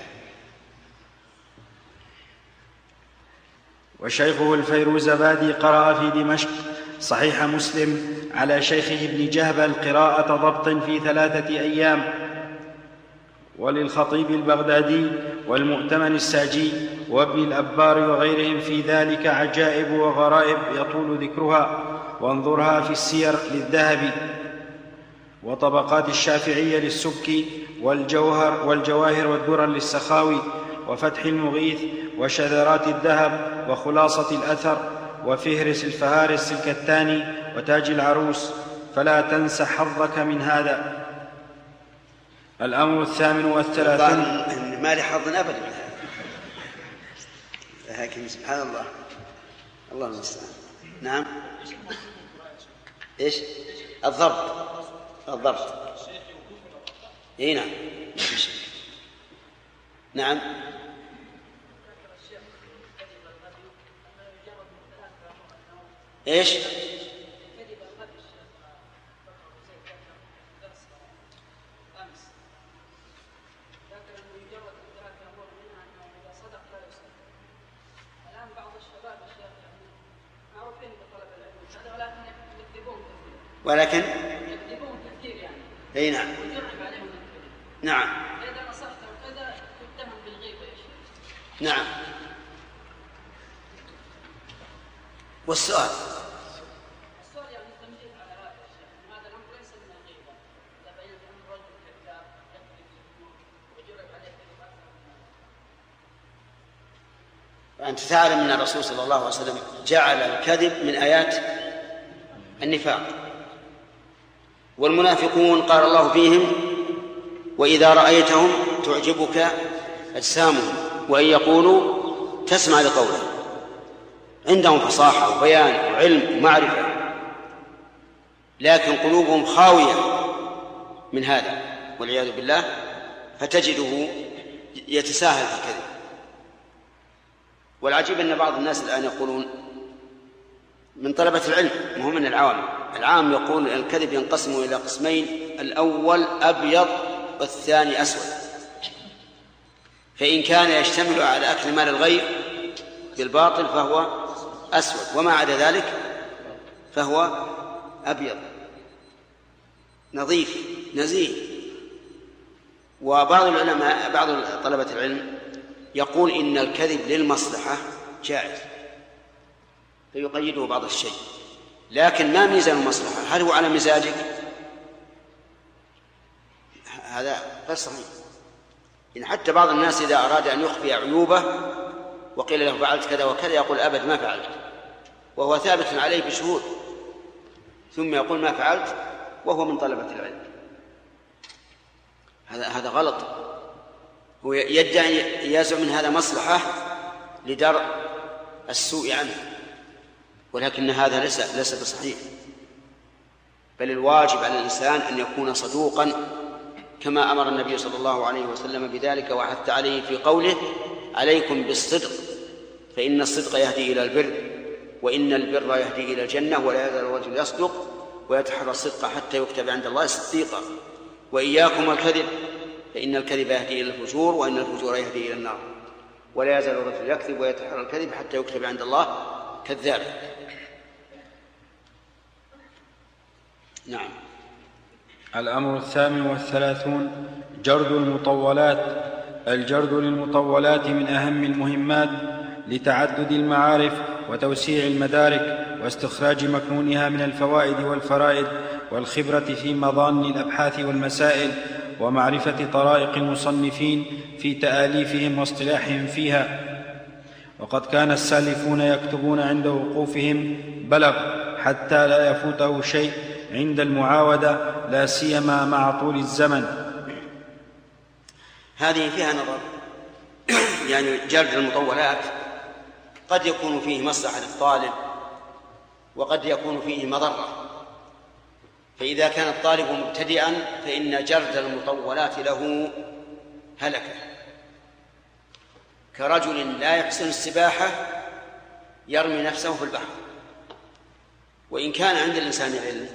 وشيخه الفيروزبادي قرأ في دمشق صحيح مسلم على شيخه ابن جهبل قراءة ضبط في 3 أيام. وللخطيب البغدادي والمؤتمن الساجي وابن الأبار وغيرهم في ذلك عجائب وغرائب يطول ذكرها، وانظرها في السير للذهبي. وطبقات الشافعية للسبكي، والجواهر والدرر للسخاوي، وفتح المغيث، وشذرات الذهب، وخلاصة الأثر، وفهرس الفهارس الكتاني، وتاج العروس. فلا تنس حظك من هذا. الأمر 38.
ما لي حظ أبدا، لكن سبحان الله، الله المستعان. نعم. إيش؟ الضبط. إيه نعم. نعم. إيش؟ ولكن
يكذبون كثير يعني.
اي نعم.
ويجرب عليهم الكذب.
نعم.
إذا نصحت وكذا تتهم بالغيبة يا شيخ.
نعم. والسؤال
يعني التنبيه على هذا يا شيخ، هذا الأمر ليس من الغيبة. إذا بينت أن الرجل كذاب يكذب ويجرب عليه الكذب أكثر من هذا.
أنت تعلم أن الرسول صلى الله عليه وسلم جعل الكذب من آيات النفاق، والمنافقون قال الله فيهم: وإذا رأيتهم تعجبك أجسامهم وإن يقولوا تسمع لقوله. عندهم فصاحة وبيان وعلم ومعرفة، لكن قلوبهم خاوية من هذا والعياذ بالله، فتجده يتساهل في الكذب. والعجيب أن بعض الناس الآن يقولون من طلبة العلم وهم من العام يقول الكذب ينقسم إلى قسمين: الأول أبيض والثاني أسود. فإن كان يشتمل على أكل مال الغير بالباطل فهو أسود، وما عدا ذلك فهو أبيض نظيف نزيه. وبعض العلماء بعض طلبة العلم يقول إن الكذب للمصلحة جائز، فيقيده بعض الشيء، لكن ما ميزان المصلحة؟ هل هو على مزاجك؟ هذا غير صحيح. إن حتى بعض الناس إذا أراد أن يخفي عيوبه وقيل له فعلت كذا وكذا يقول أبد ما فعلت، وهو ثابت عليه بشهود، ثم يقول ما فعلت وهو من طلبة العلم. هذا غلط. هو يدعي يزعم من هذا مصلحة لدرء السوء عنه، ولكن هذا ليس بصحيح، بل الواجب على الإنسان أن يكون صدوقا كما أمر النبي صلى الله عليه وسلم بذلك وحث عليه في قوله: عليكم بالصدق فإن الصدق يهدي إلى البر وإن البر يهدي إلى الجنة ولا يزال الرجل يصدق ويتحرى الصدق حتى يكتب عند الله صديقا وإياكم الكذب فإن الكذب يهدي إلى الفجور وإن الفجور يهدي إلى النار ولا يزال الرجل يكذب ويتحرى الكذب حتى يكتب عند الله كذابا. نعم.
الأمر 38 جرد المطولات. الجرد للمطولات من أهم المهمات لتعدد المعارف وتوسيع المدارك واستخراج مكنونها من الفوائد والفرائد والخبرة في مظان الأبحاث والمسائل ومعرفة طرائق المصنفين في تآليفهم واصطلاحهم فيها. وقد كان السالفون يكتبون عند وقوفهم بلغ حتى لا يفوته شيء عند المعاودة لا سيما مع طول الزمن.
هذه فيها نظر. يعني جلد المطولات قد يكون فيه مصلحة للطالب وقد يكون فيه مضرة، فإذا كان الطالب مبتدئا فإن جلد المطولات له هلكة، كرجل لا يحسن السباحة يرمي نفسه في البحر، وإن كان عند الإنسان علم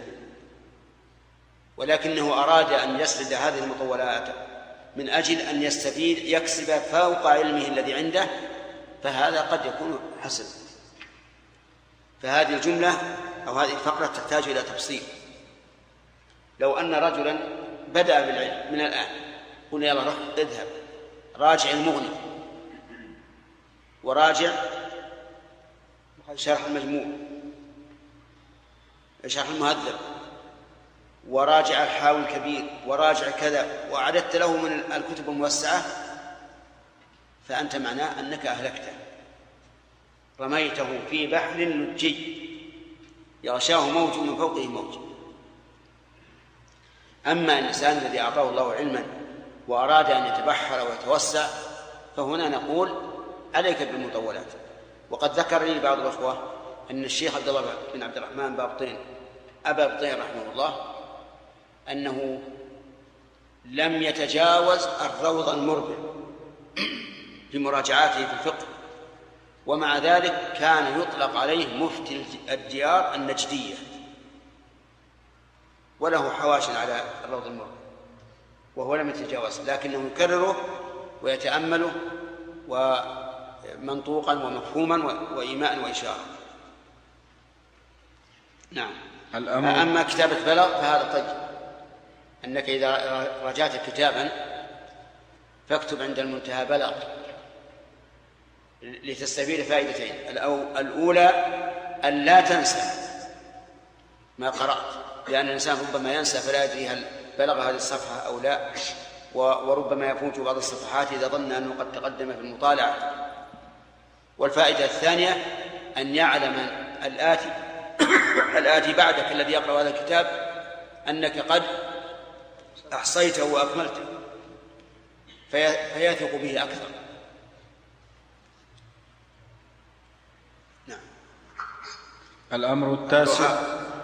ولكنه أراد أن يسرد هذه المطولات من أجل أن يستفيد يكسب فوق علمه الذي عنده، فهذا قد يكون حسن. فهذه الجملة أو هذه الفقرة تحتاج إلى تفصيل. لو أن رجلا بدأ بالعلم من الآن، قلنا يلا روح اذهب راجع المغني وراجع شرح المجموع شرح المهذب وراجع الحاوي الكبير وراجع كذا وأعددت له من الكتب الموسعة، فأنت معناه أنك أهلكته، رميته في بحر لجي يغشاه موج من فوقه موج. أما الإنسان الذي أعطاه الله علما وأراد أن يتبحر ويتوسع فهنا نقول عليك بالمطولات. وقد ذكر لي بعض الأخوة أن الشيخ عبد الله بن عبد الرحمن أبا بطين رحمه الله أنه لم يتجاوز الروض المربع في مراجعاته في الفقه، ومع ذلك كان يطلق عليه مفتي الديار النجدية، وله حواش على الروض المربع وهو لم يتجاوز، لكنه يكرره ويتأمله ومنطوقا ومفهوما وإيماء وإشارة. نعم. أما كتابة بلغ فهذا طيب، أنك إذا رجعت كتابا فاكتب عند المنتهى بلغ لتستفيد فائدتين. الأولى أن لا تنسى ما قرأت، لأن الإنسان ربما ينسى فلا يدري هل بلغ هذه الصفحة أو لا، وربما يفوت بعض الصفحات إذا ظن أنه قد تقدم في المطالعة. والفائدة الثانية أن يعلم الآتي بعدك الذي يقرأ هذا الكتاب أنك قد أحصيته وأكملته فيثق به أكثر. نعم.
الأمر التاسع.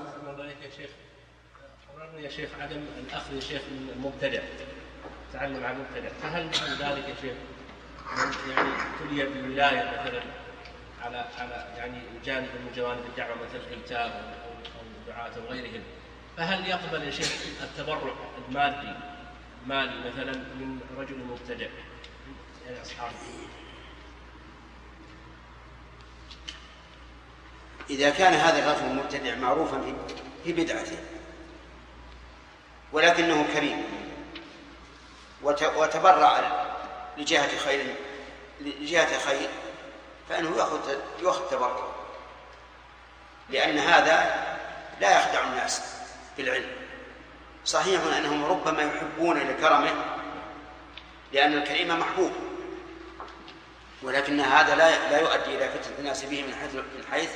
يا شيخ عدم الأخذ يا شيخ من المبتدع، تعلم عن المبتدع، فهل من ذلك يا شيخ يعني تلي بالولاية مثلا على يعني جانب من جوانب الدعوة مثل الكتاب أو الدعاة أو غيرهم، فهل يقبل يا شيخ التبرع المالي مثلا من رجل مبتدع يعني أصحابه؟
إذا كان هذا الرجل المبتدع معروفا في بدعته ولكنه كريم وتبرع لجهة خير فإنه يأخذ تبرع، لأن هذا لا يخدع الناس بالعلم. صحيح أنهم ربما يحبون لكرمه لأن الكريم محبوب، ولكن هذا لا يؤدي إلى فتنة الناس به من حيث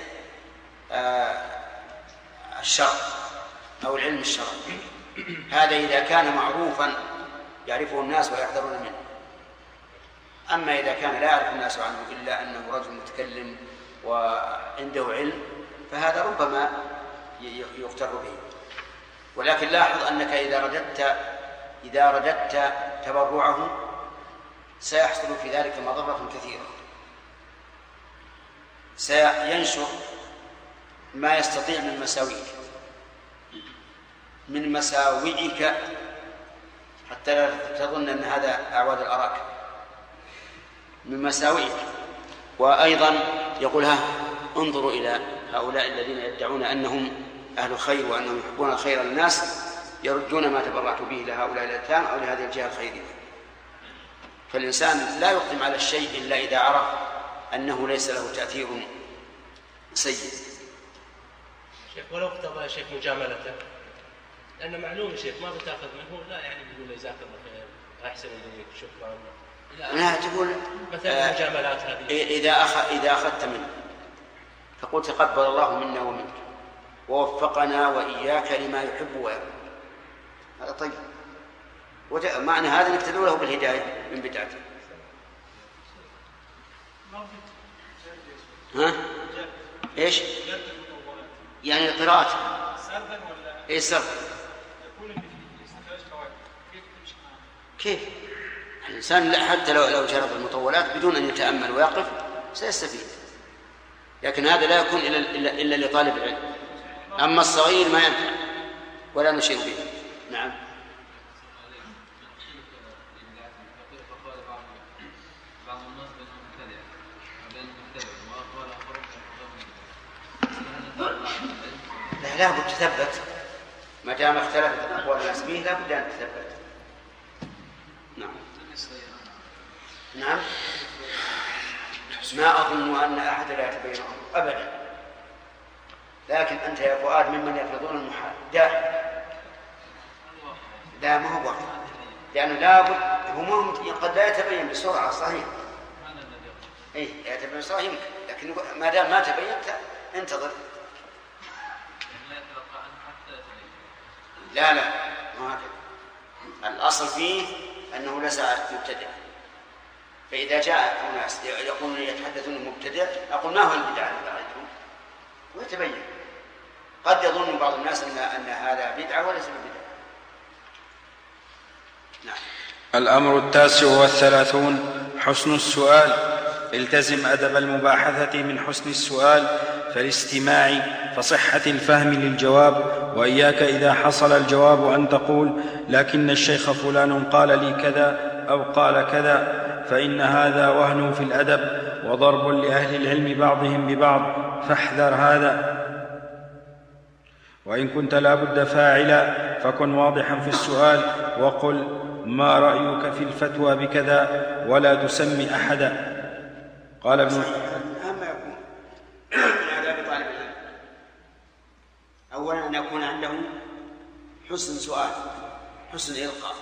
الشرع أو العلم الشرعي. هذا إذا كان معروفا يعرفه الناس ويحذرون منه. أما إذا كان لا يعرف الناس عنه إلا أنه رجل متكلم وعنده علم فهذا ربما يغتر به. ولكن لاحظ أنك إذا رددت تبرعه سيحصل في ذلك مضرة كثيرة، سينشر ما يستطيع من مساوئك حتى لا تظن أن هذا أعواد الأراك، من مساوئك. وأيضا يقول انظروا إلى هؤلاء الذين يدعون أنهم أهل خير وأنهم يحبون خير الناس، يردون ما تبرعت به لهؤلاء الأيتام أو لهذه الجهة الخيرية. فالإنسان لا يقدم على الشيء إلا إذا عرف أنه ليس له تأثير سيء.
شيخ ولو اقتضى شيخ مجاملته، لأن معلوم شيخ ما بتأخذ منه، لا يعني بيقول جزاك الله خير أحسن إليك شكرا،
لا تقول
مثلا المجاملات هذه.
إذا أخذت منه فقل تقبل الله منا ومنك ووفقنا وإياك لما يحب ويرضى، هذا طيب. معنى هذا انك تدعو له بالهداية من بدعته. ها؟ ايش؟ يعني القراءة ايه سرد؟ كيف؟ الإنسان حتى لو جرب المطولات بدون أن يتأمل ويقف سيستفيد، لكن هذا لا يكون إلا لطالب العلم. أما الصغير ما ينفع ولا نشير به. نعم. لا بد تثبت، ما دام اختلفت أقوال الناس به لا بد أن تثبت. نعم. نعم. ما أظن أن أحد لا يتبين أبدا، لكن أنت يا فؤاد ممن يفرضون المحال دائما. لا ما هو واقع، لأنه لابد هم قد لا يتبين بسرعة صحيح. إيه يتبين بسرعة يمكن، لكن ما دام ما تبين انتظر. لا ما هكذا، الأصل فيه أنه ليس مبتدع. فإذا جاء أناس يقولون يتحدثون مبتدع أقول ما هو البدع الذي رأيتم ويتبين. قد يظن بعض الناس أن هذا بدعة وليس بدعة. نعم.
الأمر 39 حسن السؤال. التزم أدب المباحثة من حسن السؤال فالاستماع فصحة الفهم للجواب، وإياك إذا حصل الجواب أن تقول لكن الشيخ فلان قال لي كذا أو قال كذا، فإن هذا وهن في الأدب وضرب لأهل العلم بعضهم ببعض، فاحذر هذا. وإن كنت لا بد فاعلا فكن واضحا في السؤال وقل ما رأيك في الفتوى بكذا ولا تسمي أحدا. قال ابن
أما يكون من آداب طالب العلم أولا أن يكون عنده حسن سؤال، حسن إلقاء،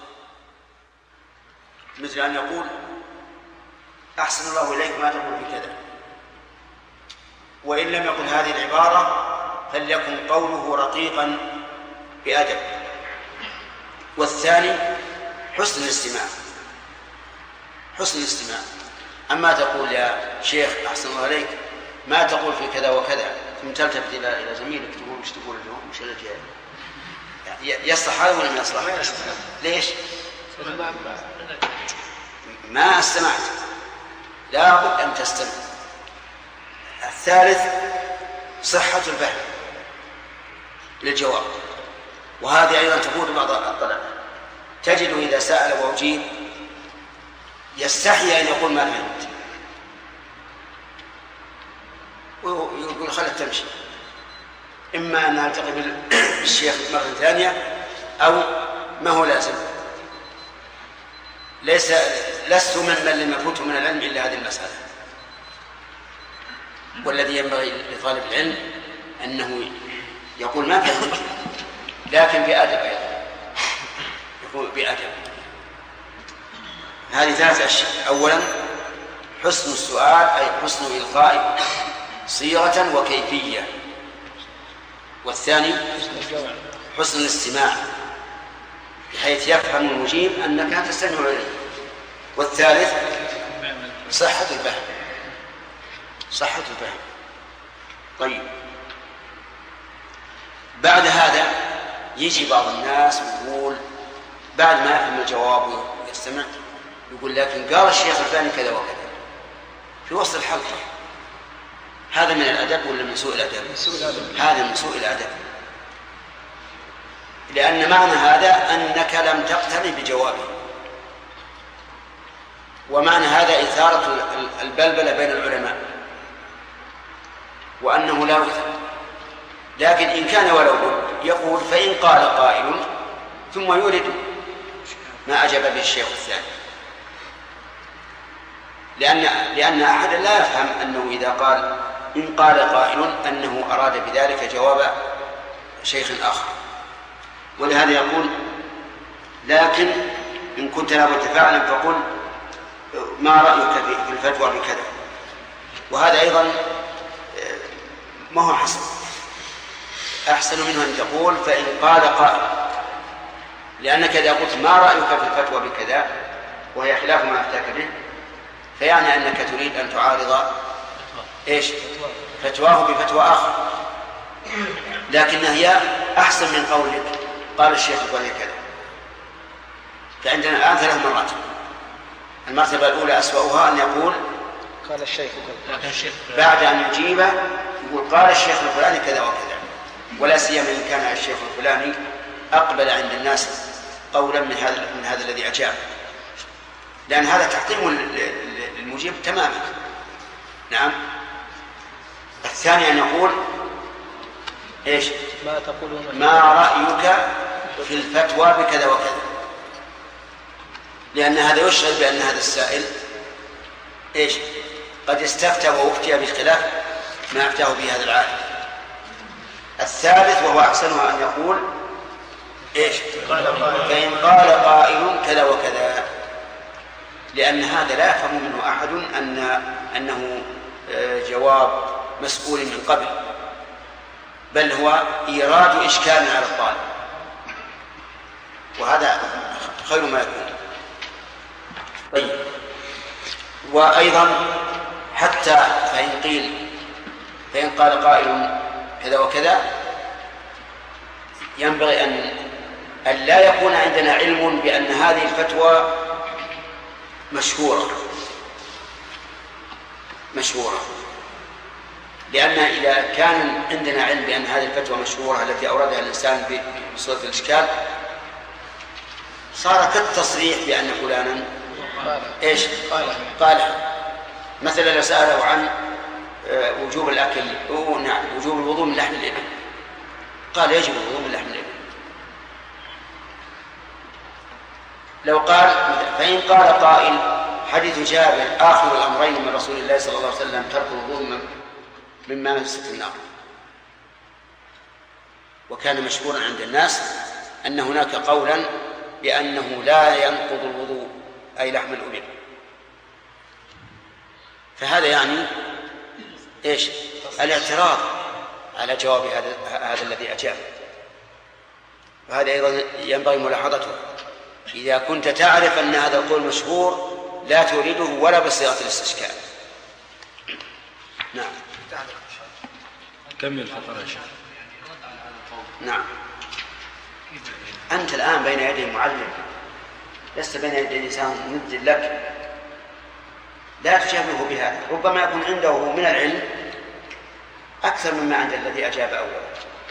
مثل أن يقول أحسن الله إليك ما تقول في كذا، وإن لم يقل هذه العبارة فليكن قوله رقيقا بأدب. والثاني حسن الاستماع، حسن الاستماع. أما تقول يا شيخ أحسن الله عليك ما تقول في كذا وكذا ثم تلتفت إلى زميلك تقول مش تقول اليوم مش الجاي، يصلح هذا ولا ما يصلح؟ ليش؟ ما استمعت، لا بد أن تستمع. الثالث صحة الفهم للجواب، وهذه أيضا تفوت بعض الطلبة، تجد إذا سأل وأجيب يستحي أن يقول ما فهمت ويقول خلت تمشي، إما أن ألتقي بالشيخ مرة ثانية أو ما هو لازم. لست ممن لم يفوته من العلم إلا هذه المسألة. والذي ينبغي لطالب العلم أنه يقول ما فهمت لكن بأدب، أيضا يقول بأدب. هذه ثلاث أشياء: أولا حسن السؤال أي حسن إلقاء صيغة وكيفية، والثاني حسن الاستماع بحيث يفهم المجيب أنك تستمع إليه، والثالث صحة الفهم. طيب، بعد هذا يجي بعض الناس ويقول بعد ما يفهم الجواب ويستمع يقول لكن قال الشيخ الفلاني كذا وكذا في وسط الحلقة. هذا من الأدب ولا من سوء الأدب؟ هذا من سوء الأدب، لأن معنى هذا أنك لم تقتنع بجوابه، ومعنى هذا إثارة البلبلة بين العلماء وأنه لا يثر. لكن إن كان ولو بد يقول فإن قال قائل ثم يورد ما أجاب به الشيخ الثاني، لأن أحدا لا يفهم أنه إذا قال إن قال قائل أنه أراد بذلك جواب شيخ آخر. ولهذا يقول لكن إن كنت لابد فعلا فقل ما رأيك في الفتوى بكذا. وهذا أيضا ما هو أحسن منه أن تقول فإن قال قائل، لأنك إذا قلت ما رأيك في الفتوى بكذا وهي خلاف ما أفتاك به فيعني أنك تريد أن تعارض فتواه بفتوى آخر، لكنها هي أحسن من قولك قال الشيخ وهي كذا. فعندنا الآن 3 مرات. المرتبة الأولى أسوأها أن يقول
قال الشيخ
بعد أن يجيبه يقول قال الشيخ الفلاني كذا وكذا، ولا سيما إن كان الشيخ الفلاني أقبل عند الناس قولا من هذا الذي أجاب، لأن هذا تحطيم المجيب تماما. نعم. الثاني أن يقول ما رأيك في الفتوى بكذا وكذا، لأن هذا يشعر بأن هذا السائل قد استفتى وأفتي بخلاف ما أفتاه به هذا العالم. الثالث وهو أحسنها أن يقول فإن قال قائل كذا وكذا، لأن هذا لا يفهم منه أحد أنه جواب مسؤول من قبل، بل هو إيراد إشكال على الطالب، وهذا خير ما يكون. طيب، وأيضا حتى فإن قال قائل كذا وكذا ينبغي أن لا يكون عندنا علم بأن هذه الفتوى مشهورة، لأن إذا كان عندنا علم بأن هذه الفتوى مشهورة التي أوردها الإنسان بصورة الإشكال صار كالتصريح بأن فلانا قال. مثلا لو سأله عن وجوب الأكل وجوب الوضوء من لحم الإبل قال يجب الوضوء من لحم الإبل. لو قال فإن قال قائل حديث جابر آخر الأمرين من رسول الله صلى الله عليه وسلم ترك الوضوء مما مسست النار، وكان مشهورا عند الناس أن هناك قولا بأنه لا ينقض الوضوء أي لحم الإبل، فهذا يعني الاعتراض على جواب هذا الذي أجاب. وهذا أيضا ينبغي ملاحظته. إذا كنت تعرف أن هذا القول مشهور لا تريده ولا بصيغة الاستشكال. نعم.
كمل الفقرة يا شيخ.
نعم. أنت الآن بين يدي معلم، لست بين يدي إنسان ينزل لك، لا تشابهه بهذا. ربما يكون عنده من العلم أكثر مما عند الذي أجاب أولا.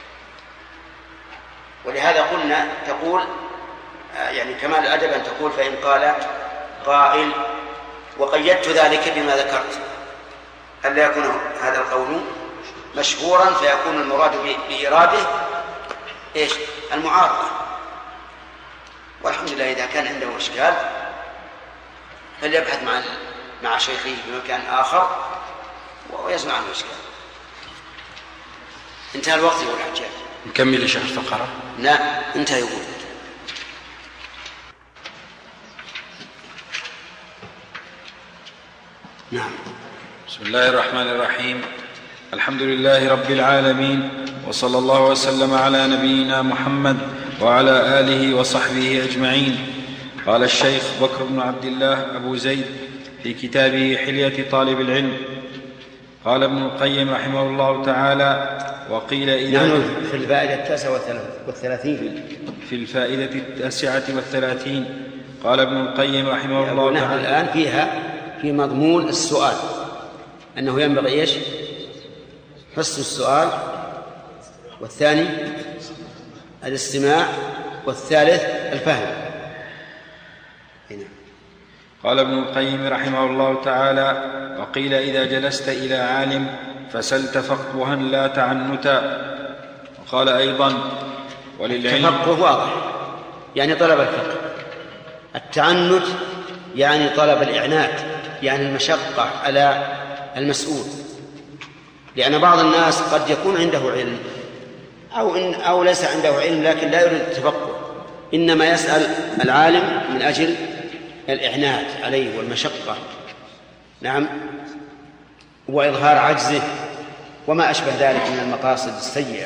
ولهذا قلنا تقول يعني كمال الأدب أن تقول فإن قال قائل، وقيدت ذلك بما ذكرت ألا يكون هذا القول مشهورا فيكون المراد بإراده المعارضة. والحمد لله إذا كان عنده إشكال فليبحث مع شيخه في مكان آخر ويسمع عنه إشكال. انتهى الوقت يقول الحجاج.
نكمل يا شيخ الفقرة.
لا انتهى يقول. نعم.
بسم الله الرحمن الرحيم. الحمد لله رب العالمين، وصلى الله وسلم على نبينا محمد وعلى آله وصحبه أجمعين. قال الشيخ بكر بن عبد الله أبو زيد في كتابه حلية طالب العلم. قال ابن القيم رحمه الله تعالى: وقيل إذا
نحن في الفائدة 39
في الفائدة 39 قال ابن القيم رحمه الله
نحن
تعالى
الآن فيها في مضمون السؤال أنه ينبغي إيش؟ حسن السؤال، والثاني الاستماع، والثالث الفهم. هنا.
قال ابن القيم رحمه الله تعالى: وقيل إذا جلست إلى عالم فسلت فقها لا تعنتا. وقال أيضا: وللعلم
التفقه واضح، يعني طلب الفقه. التعنت يعني طلب الإعنات، يعني المشقة على المسؤول، لأن بعض الناس قد يكون عنده علم أو ليس عنده علم لكن لا يريد التفقه، إنما يسأل العالم من أجل الإعنات عليه والمشقة، نعم، وإظهار عجزه وما أشبه ذلك من المقاصد السيئة.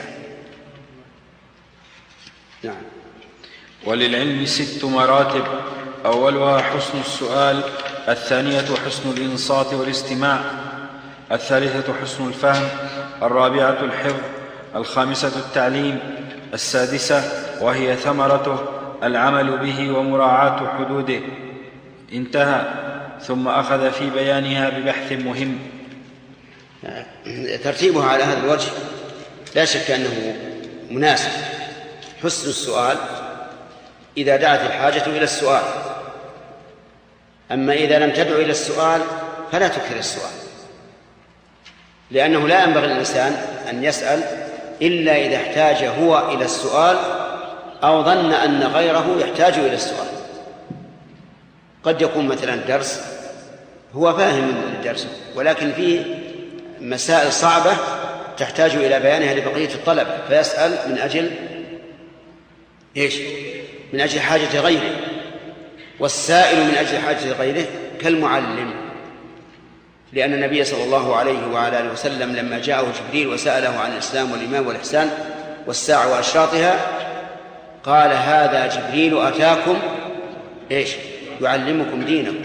نعم.
وللعلم 6 مراتب: أولها حسن السؤال، الثانية حسن الإنصات والاستماع، الثالثة حسن الفهم، الرابعة الحفظ، الخامسة التعليم، السادسة وهي ثمرته العمل به ومراعاة حدوده. انتهى. ثم أخذ في بيانها ببحث مهم.
ترتيبها على هذا الوجه لا شك أنه مناسب. حسن السؤال إذا دعت الحاجة إلى السؤال، أما إذا لم تدع إلى السؤال فلا تكثر السؤال، لأنه لا ينبغي للإنسان أن يسأل إلا إذا احتاج هو إلى السؤال أو ظن أن غيره يحتاج إلى السؤال. قد يكون مثلا درس هو فاهم من الدرس ولكن فيه مسائل صعبة تحتاج إلى بيانها لبقية الطلبة، فيسأل من أجل إيش؟ من أجل حاجة غيره. والسائل من أجل حاجة غيره كالمعلم، لأن النبي صلى الله عليه وعلى آله وسلم لما جاءه جبريل وسأله عن الإسلام والإيمان والإحسان والساعة وأشراطها قال: هذا جبريل أتاكم إيش؟ يعلمكم دينكم.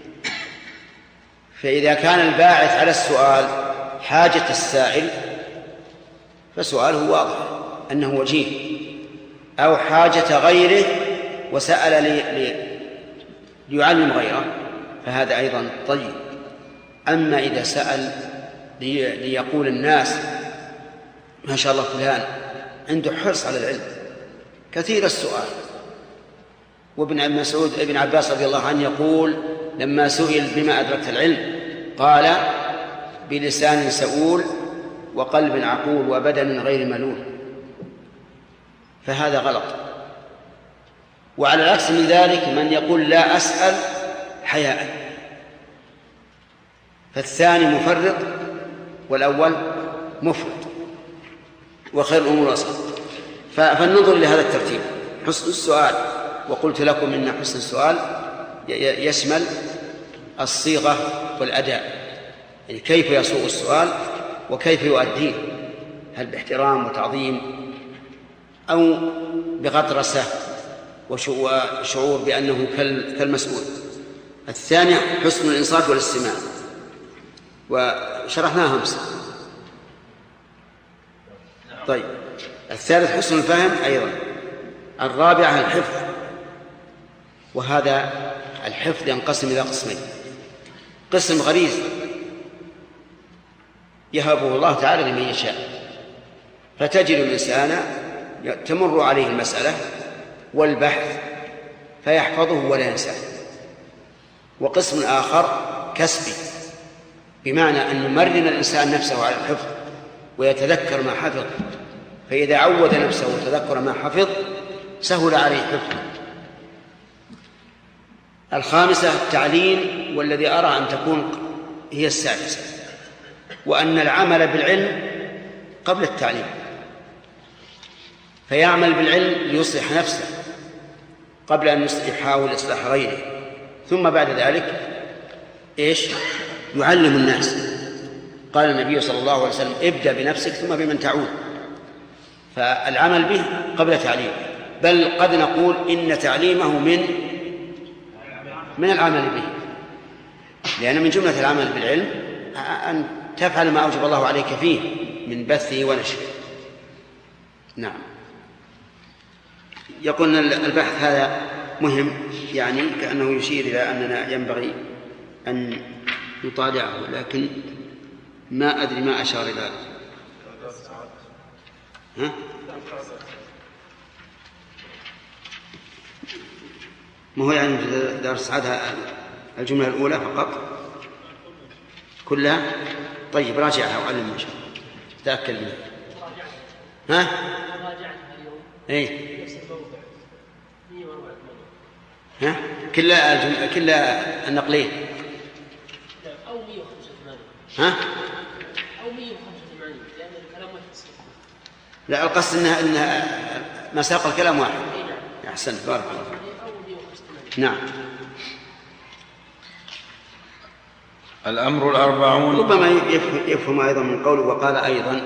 فإذا كان الباعث على السؤال حاجة السائل فسؤاله واضح أنه وجيه، أو حاجة غيره وسأل ليعلم غيره فهذا أيضا طيب. أما إذا سأل ليقول الناس ما شاء الله فلان عنده حرص على العلم كثير السؤال. وابن مسعود ابن عباس رضي الله عنه يقول لما سئل بما أدركت العلم قال: بلسان سؤول وقلب عقول وبدن غير ملول. فهذا غلط. وعلى العكس من ذلك من يقول لا أسأل حياء، فالثاني مفرط والأول مفرط، وخير الأمور وسط. فلننظر لهذا الترتيب: حسن السؤال، وقلت لكم إن حسن السؤال يشمل الصيغة والأداء، يعني كيف يصوغ السؤال وكيف يؤديه، هل باحترام وتعظيم أو بغطرسة وشعور بأنه كالمسؤول. الثاني حسن الإنصات والاستماع، وشرحناها أمس. طيب، الثالث حسن الفهم أيضا. الرابعة الحفظ، وهذا الحفظ ينقسم إلى قسمين: قسم غريزي يهبه الله تعالى لمن يشاء، فتجد الإنسان تمر عليه المسألة والبحث فيحفظه ولا ينساه. وقسم آخر كسبي، بمعنى أن يمرن الإنسان نفسه على الحفظ ويتذكر ما حفظ، فإذا عود نفسه وتذكر ما حفظ سهل عليه حفظه. الخامسة التعليم، والذي أرى أن تكون هي السادسة، وأن العمل بالعلم قبل التعليم، فيعمل بالعلم ليصلح نفسه قبل أن يحاول إصلاح غيره، ثم بعد ذلك إيش؟ يعلم الناس. قال النبي صلى الله عليه وسلم: ابدأ بنفسك ثم بمن تعود. فالعمل به قبل تعليمه، بل قد نقول إن تعليمه من العمل به. لأن من جملة العمل بالعلم أن تفعل ما أوجب الله عليك فيه من بثه ونشره. نعم. يقول البحث هذا مهم، يعني كأنه يشير إلى أننا ينبغي أن نطالعه، لكن ما أدري ما أشار إلى ذلك. ها؟ ما هو يعني دار السعادة الجملة الأولى فقط كلها؟ طيب راجعها وعلم إن شاء الله، تأكد منها. ها؟ إيه؟ ها؟ كلها النقلين.
أو 185.
ها؟
أو 185 لأن الكلام واحد.
لا، القصد إنها مساق الكلام واحد. أحسنت، بارك الله فيك. نعم.
الأمر 40.
ربما يفهم أيضا من قوله وقال أيضا،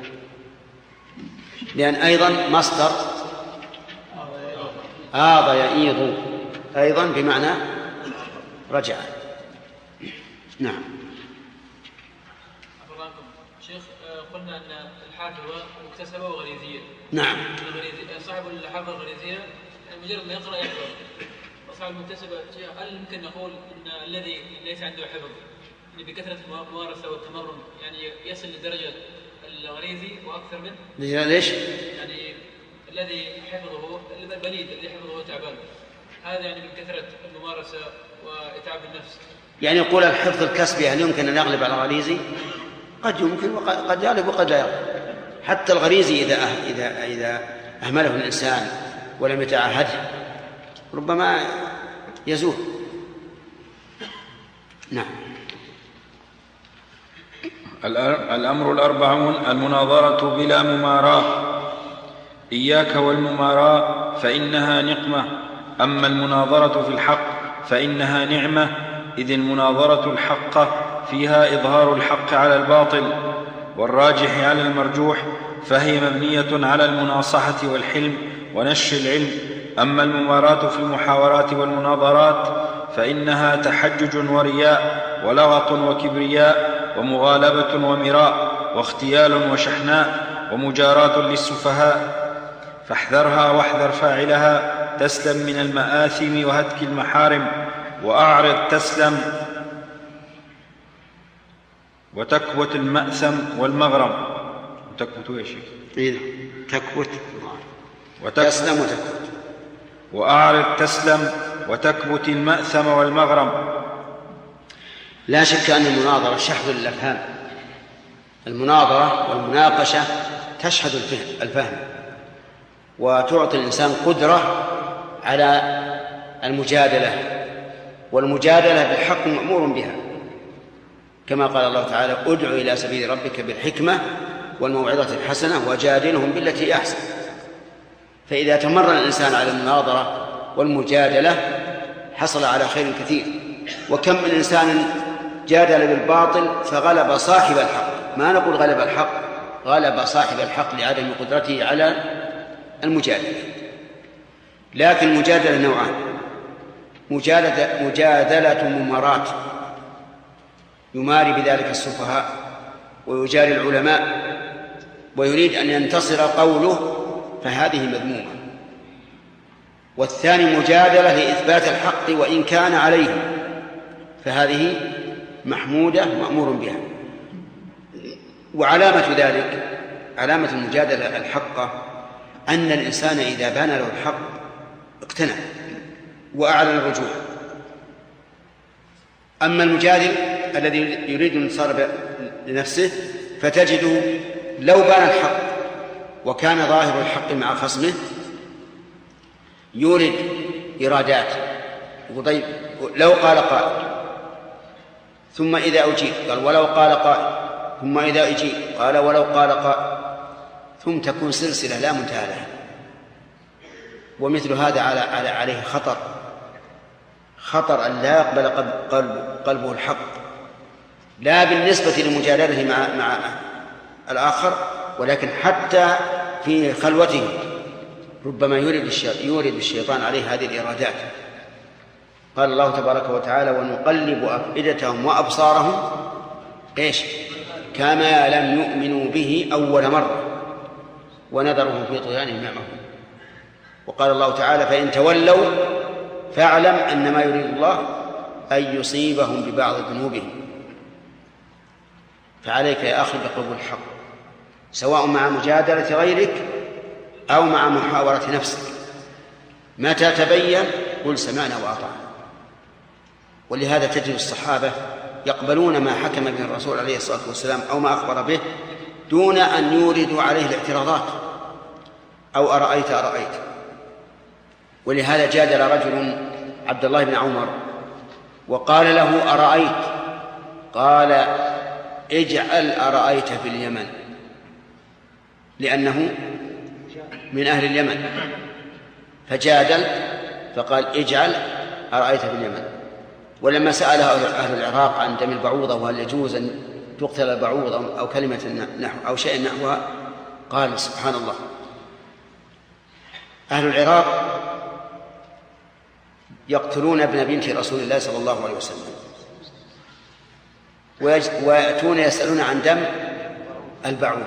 لأن أيضا مصدر آض يئيض، أيضا بمعنى رجع. نعم.
شيخ، قلنا أن الحافظة مكتسبة وغريزية.
نعم.
صاحب الحافظة الغريزية مجرد ما يقرأ يحفظ. وصاحب المكتسبة هل يمكن نقول أن الذي ليس عنده حفظ بكثرة الممارسة والتمرن يعني يصل لدرجة الغريزي وأكثر منه؟
ليش؟
يعني الذي حفظه البليد الذي حفظه تعبان، هذا يعني من كثرة الممارسة وإتعاب النفس.
يعني يقول الحفظ الكسبي هل يمكن أن يغلب على الغريزي؟ قد يمكن وقد يغلب وقد لا يغلب. حتى الغريزي إذا أهمله الإنسان ولم يتعهده ربما يزول. نعم.
الأمر 40. المناظرة بلا مماراة. إياك والمماراة فإنها نقمة، أما المناظرة في الحق فإنها نعمة، إذ المناظرة الحق فيها إظهار الحق على الباطل والراجح على المرجوح، فهي مبنية على المناصحة والحلم ونشر العلم. أما المماراة في المحاورات والمناظرات فإنها تحجج ورياء ولغط وكبرياء ومغالبة ومراء واختيال وشحناء ومجاراة للسفهاء، فاحذرها واحذر فاعلها تسلم من المآثم وهتك المحارم، وأعرض تسلم وتكبت المأثم والمغرم. تكبت يا شيخ؟
إيه، تكبت تسلم وتكبت.
وأعرض تسلم وتكبت المأثم والمغرم.
لا شك أن المناظرة شحذ الأفهام. المناظرة والمناقشة تشحذ الفهم وتعطي الإنسان قدرة على المجادلة، والمجادلة بالحق مأمور بها، كما قال الله تعالى: ادع إلى سبيل ربك بالحكمة والموعظة الحسنة وجادلهم بالتي أحسن. فإذا تمرن الإنسان على المناظرة والمجادلة حصل على خير كثير. وكم من إنسان جادل بالباطل فغلب صاحب الحق، ما نقول غلب الحق، غلب صاحب الحق لعدم قدرته على المجادلة. لكن المجادلة نوعان: مجادلة ممارات يماري بذلك السفهاء ويجاري العلماء ويريد أن ينتصر قوله، فهذه مذمومة. والثاني مجادلة لإثبات الحق وإن كان عليه، فهذه محمودة مأمور بها. وعلامة ذلك، علامة المجادلة الحقة، أن الإنسان إذا بان له الحق اقتنع وأعلن الرجوع. أما المجادل الذي يريد الانتصار لنفسه فتجده لو بان الحق وكان ظاهر الحق مع خصمه يورد إرادات. يقول طيب لو قال قائل، ثم إذا أجيب قال ولو قال قائل، ثم إذا أجيب قال ولو قال قائل، ثم تكون سلسلة لا منتهى لها. ومثل هذا عليه خطر أن لا يقبل قلبه الحق، لا بالنسبة لمجادلته مع الآخر، ولكن حتى في خلوته ربما يورد الشيطان عليه هذه الإرادات. قال الله تبارك وتعالى: ونقلب أفئدتهم وأبصارهم إيش؟ كما لم يؤمنوا به أول مرة ونذرهم في طغيانهم يعمهون. وقال الله تعالى: فإن تولوا فاعلم أن ما يريد الله أن يصيبهم ببعض ذنوبهم. فعليك يا أخي بقبول الحق، سواء مع مجادلة غيرك أو مع محاورة نفسك. متى تبين قل سمعنا وأطعنا. ولهذا تجد الصحابة يقبلون ما حكم به الرسول عليه الصلاة والسلام أو ما أخبر به دون أن يوردوا عليه الاعتراضات أو أرأيت. ولهذا جادل رجل عبد الله بن عمر وقال له: أرأيت؟ قال: اجعل أرأيت في اليمن، لأنه من أهل اليمن. فجادل فقال: اجعل أرأيت في اليمن. ولما سأله أهل العراق عن دم البعوضة وهل يجوز أن تقتل البعوضة أو كلمة نحو أو شيء نحوها، قال: سبحان الله، أهل العراق يقتلون ابن بنت رسول الله صلى الله عليه وسلم ويأتون يسألون عن دم البعوض.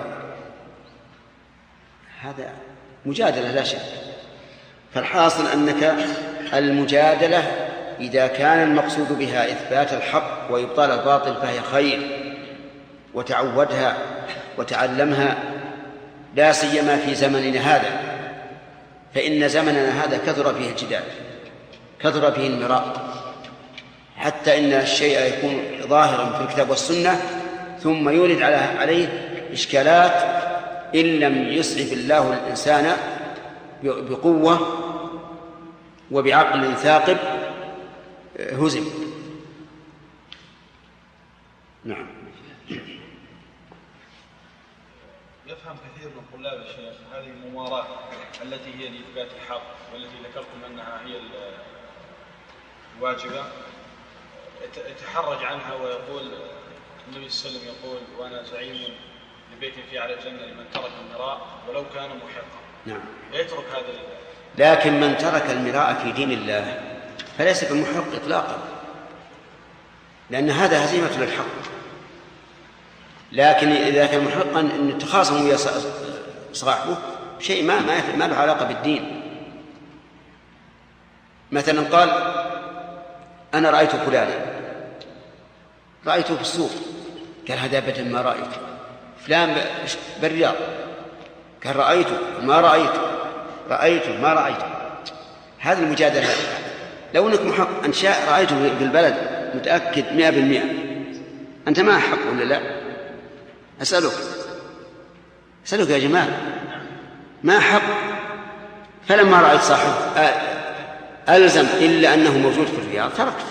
هذا مجادلة لا شك. فالحاصل أنك المجادلة إذا كان المقصود بها إثبات الحق وإبطال الباطل فهي خير، وتعودها وتعلمها، لا سيما في زمننا هذا، فإن زمننا هذا كثر فيه الجدال، كثر فيه المراء، حتى إن الشيء يكون ظاهرا في الكتاب والسنة ثم يورد عليه إشكالات إن لم يسعف الله الإنسان بقوة وبعقل ثاقب هزم. نعم.
يفهم كثير من طلاب الشيخ هذه الممارات التي هي لإثبات الحق والتي ذكرتم أنها هي الواجبة، يتحرج عنها ويقول النبي صلى الله عليه وسلم يقول: وأنا زعيم لبيت في أعلى الجنة لمن ترك المراء ولو كان محقا.
نعم.
يترك هذا
لكن من ترك المراء في دين الله فليس بمحق إطلاقا، لأن هذا هزيمة للحق. لكن إذا كان محقا أن تخاصموا ويا صاحبه شيء ما له علاقة بالدين. مثلا قال: أنا رأيت فلانا، رأيته في السوق، قال: هذا أبدا ما رأيت. فلان بالرياض، قال: رأيته ما رأيته، رأيته ما رأيته. هذه المجادلة. لو أنك محق أن شاء رأيته في البلد متأكد 100%، أنت ما حق ولا لا؟ أسألك يا جماعة، ما حق؟ فلما رأيت صاحب ألزم إلا أنه موجود في الرياض تركت.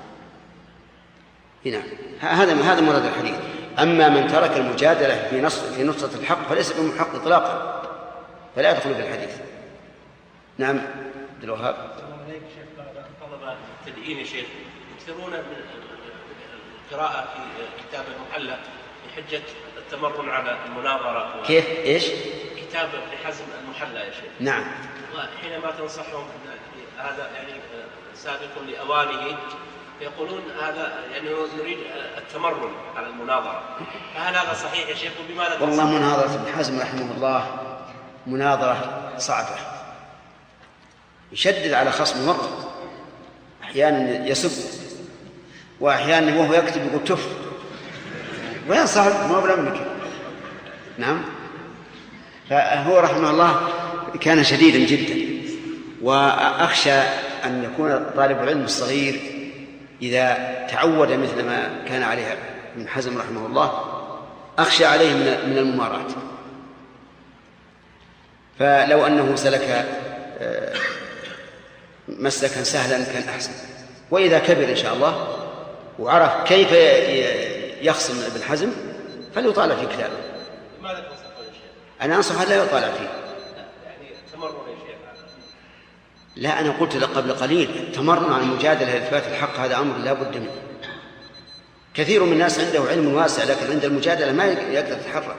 هنا هذا مراد الحديث. أما من ترك المجادلة في نصرة الحق فليس بمحق إطلاقا، فلا يدخل في الحديث. نعم. عبد الوهاب.
طلب التدين يا شيخ يكثرون من القراءة في كتاب المحلى بحجة التمرن على المناظرة.
كيف؟ إيش؟
كتاب ابن حزم المحلى يا شيخ.
نعم.
وحينما تنصحهم هذا يعني سابق لأوانه يقولون هذا يعني نريد التمرن على المناظرة، فهل هذا صحيح يا شيخ؟ وبماذا؟
والله مناظرة ابن حزم رحمه الله مناظرة صعبة، يشدد على خصمه مرة، أحيانا يسب وأحيانا وهو يكتب يقول تف، وين صاحب ما بلا منك. نعم. فهو رحمه الله كان شديدا جدا، وأخشى أن يكون طالب العلم الصغير إذا تعود مثل ما كان عليه ابن حزم رحمه الله أخشى عليه من الممارات. فلو أنه سلك مسلكا سهلا كان أحسن. وإذا كبر إن شاء الله وعرف كيف يخصم ابن حزم فليطالع في كتابه.
ماذا تنصح يا شيخ؟
أنا أنصح لا يطالع فيه.
يعني التمرن يا شيخ.
لا، أنا قلت لك قبل قليل التمرن على المجادلة لإثبات الحق هذا أمر لا بد منه. كثير من الناس عنده علم واسع لكن عند المجادلة ما يقدر يتحرك.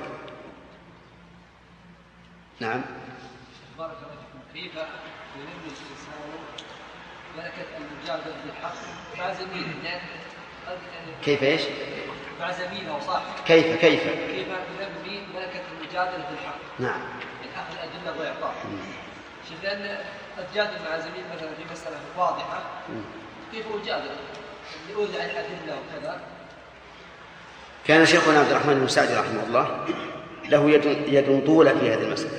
نعم.
بارك الله فيكم. كيف ينمي الإنسان ملكة المجادلة بالحق مع زميله،
كيف ايش؟
مع زميله أو صاحبه.
كيف
ينمي ملكة المجادلة بالحق.
نعم.
يعني أخذ الأدلة وإعطاء. شوف لأن أتجادل مع زميل مثلا في مسألة واضحة كيف أجادل؟ اللي أوزع الأدلة وكذا.
كان شيخنا عبد الرحمن بن سعدي رحمه الله له يد طولة في هذه المسألة،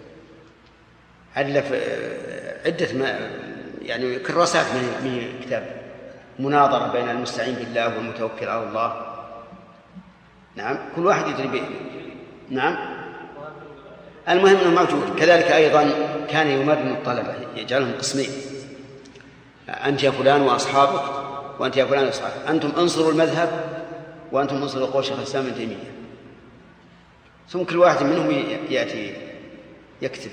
ألف عدة يعني كراسات من كتاب مناظرة بين المستعين بالله والمتوكل على الله. نعم، كل واحد يدري به. نعم، المهم أنه موجود. كذلك أيضا كان يمرن الطلبة، يجعلهم قسمين: أنت يا فلان وأصحابك، وأنت يا فلان وأصحابك، أنتم انصروا المذهب وأنتم انصروا قول شيخ الإسلام ابن تيمية. ثم كل واحد منهم يأتي يكتب.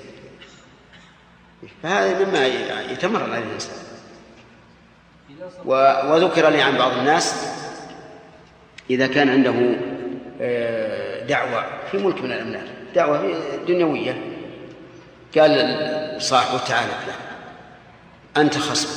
فهذا مما يتمرن عليه الإنسان. وذكر لي عن بعض الناس إذا كان عنده دعوة في ملك من الأملاك، دعوة دنيوية، قال صاحبه: تعالى أنت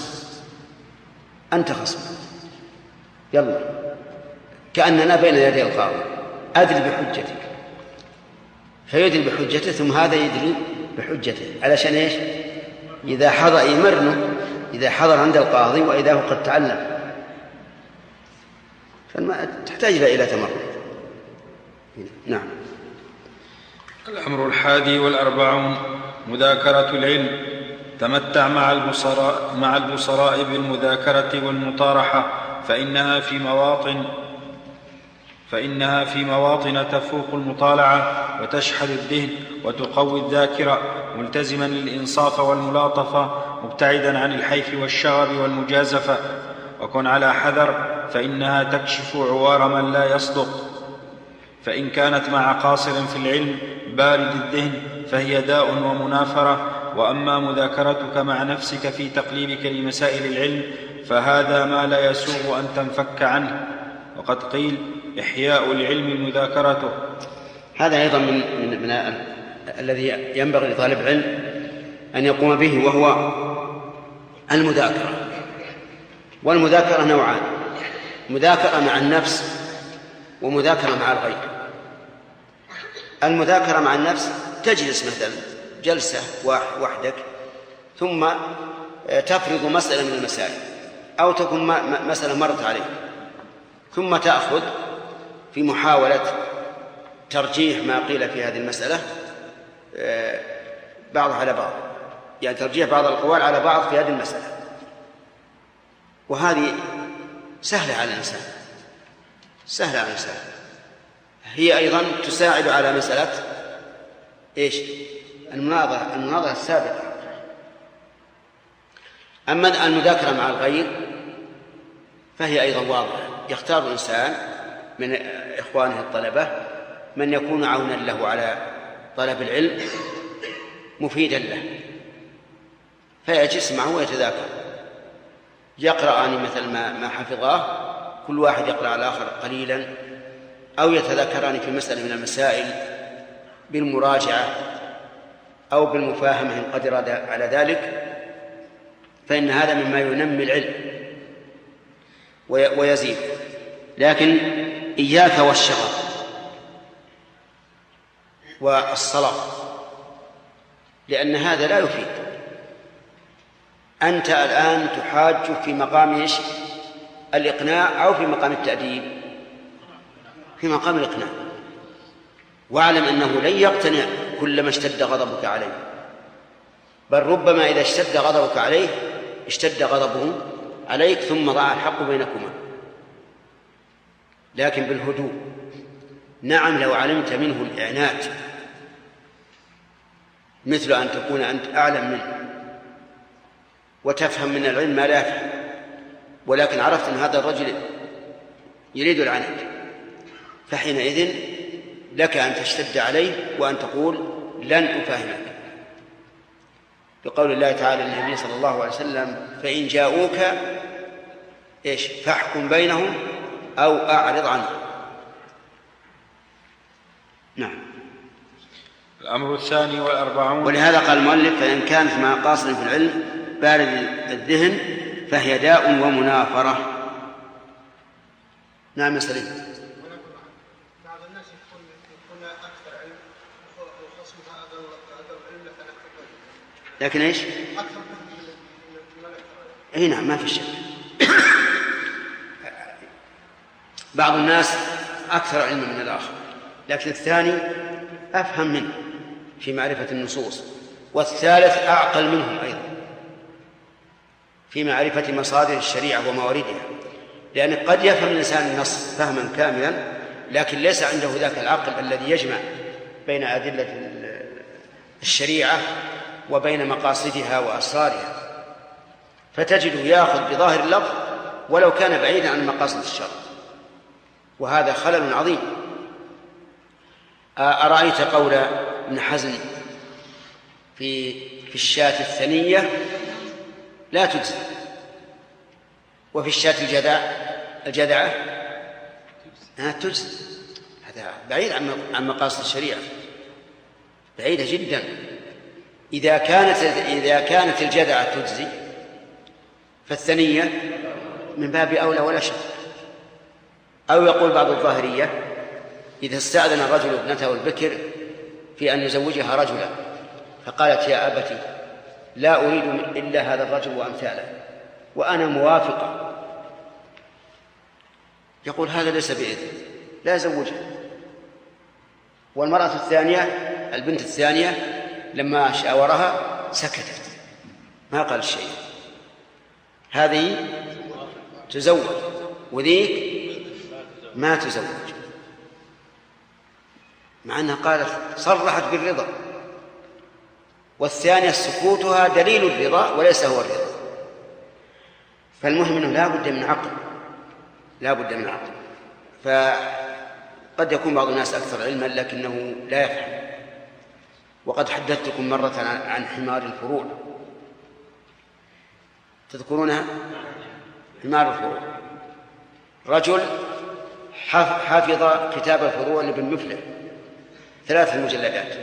خصم، يلا كأننا بين يدي القاضي، أدل بحجتك. فيدل بحجته، ثم هذا يدل بحجته، علشان إيش؟ إذا حضر يمرنه، إذا حضر عند القاضي وإذا هو قد تعلم، فما تحتاج إلى تمرن. نعم.
الأمر 41 مذاكرة العلم. تمتع مع البصراء بالمذاكرة والمطارحة، فإنها في مواطن تفوق المطالعة وتشحذ الذهن وتقوي الذاكرة، ملتزما للإنصاف والملاطفة، مبتعدا عن الحيف والشغب والمجازفة، وكن على حذر، فإنها تكشف عوار من لا يصدق. فإن كانت مع قاصر في العلم بارد الذهن فهي داء ومنافرة. وأما مذاكرتك مع نفسك في تقليبك لمسائل العلم فهذا ما لا يسوغ أن تنفك عنه. وقد قيل: إحياء العلم مذاكرته.
هذا أيضا من الذي ينبغي لطالب العلم أن يقوم به، وهو المذاكرة. والمذاكرة نوعان: مذاكرة مع النفس ومذاكرة مع الغير. المذاكرة مع النفس تجلس مثلا جلسة وحدك، ثم تفرض مسألة من المسائل، أو تكون مسألة مرت عليك، ثم تأخذ في محاولة ترجيح ما قيل في هذه المسألة بعض على بعض، يعني ترجيح بعض الأقوال على بعض في هذه المسألة. وهذه سهلة على الإنسان، هي أيضا تساعد على مسألة إيش؟ المناظرة السابقة. أما المذاكرة مع الغير فهي أيضا واضحة. يختار الإنسان من إخوانه الطلبة من يكون عونا له على طلب العلم، مفيدا له، فيجلس معه ويتذاكر، يقرأان مثل ما حفظاه، كل واحد يقرأ على الآخر قليلا، أو يتذاكران في مسألة من المسائل بالمراجعة أو بالمفاهمة إن قدر على ذلك، فإن هذا مما ينمي العلم ويزيد. لكن إياك والشغب والصلاة، لأن هذا لا يفيد. أنت الآن تحاج في مقام الإقناع أو في مقام التأديب؟ في مقام الإقناع. واعلم أنه لن يقتنع كلما اشتد غضبك عليه، بل ربما إذا اشتد غضبك عليه اشتد غضبه عليك ثم ضاع الحق بينكما. لكن بالهدوء. نعم، لو علمت منه الإعنات، مثل أن تكون أنت أعلم منه وتفهم من العلم ما لا يفهم، ولكن عرفت أن هذا الرجل يريد العنت، فحينئذ لك أن تشتد عليه وأن تقول: لن أفهمك، بقول الله تعالى للنبي صلى الله عليه وسلم: فإن جاءوك فاحكم بينهم أو أعرض عنهم. نعم.
الأمر 42.
ولهذا قال المؤلف: فإن كانت مع قاصر في العلم بارد الذهن فهي داء ومنافرة. نعم يا سليم.
بعض الناس يكون أكثر علم وخصمها أقل علم
لكن إيش؟
أكثر
أي نعم، ما في شك. بعض الناس أكثر علما من الآخر، لكن الثاني أفهم منه في معرفة النصوص، والثالث أعقل منه أيضا في معرفة مصادر الشريعة ومواردها، لأن قد يفهم الإنسان النص فهما كاملا لكن ليس عنده ذاك العقل الذي يجمع بين أدلة الشريعة وبين مقاصدها وأسرارها، فتجده يأخذ بظاهر اللفظ ولو كان بعيدا عن مقاصد الشرع، وهذا خلل عظيم. أرأيت قول ابن حزم في الشاة الثنية لا تجزي، وفي الشاة الجدعة تجزي؟ هذا بعيد عن مقاصد الشريعة، بعيدة جدا. إذا كانت الجدعة تجزي فالثنية من باب أولى ولا شك. أو يقول بعض الظاهرية إذا استأذن الرجل ابنته البكر في أن يزوجها رجلا فقالت يا أبتي لا أريد إلا هذا الرجل وأمثاله وأنا موافقة، يقول هذا ليس بإذن، لا يزوجها. والمرأة الثانية البنت الثانية لما شاورها سكتت ما قال شيء، هذه تزوج وذيك ما تزوج، مع أنها قالت صرحت بالرضا، والثانية سكوتها دليل الرضا وليس هو الرضا. فالمهم أنه لا بد من عقل، لا بد من عقل. فقد يكون بعض الناس أكثر علما لكنه لا يفهم. وقد حدثتكم مرة عن حمار الفروع، تذكرونها؟ حمار الفروع، رجل حفظ كتاب الفروع لابن مفلح 3 مجلدات،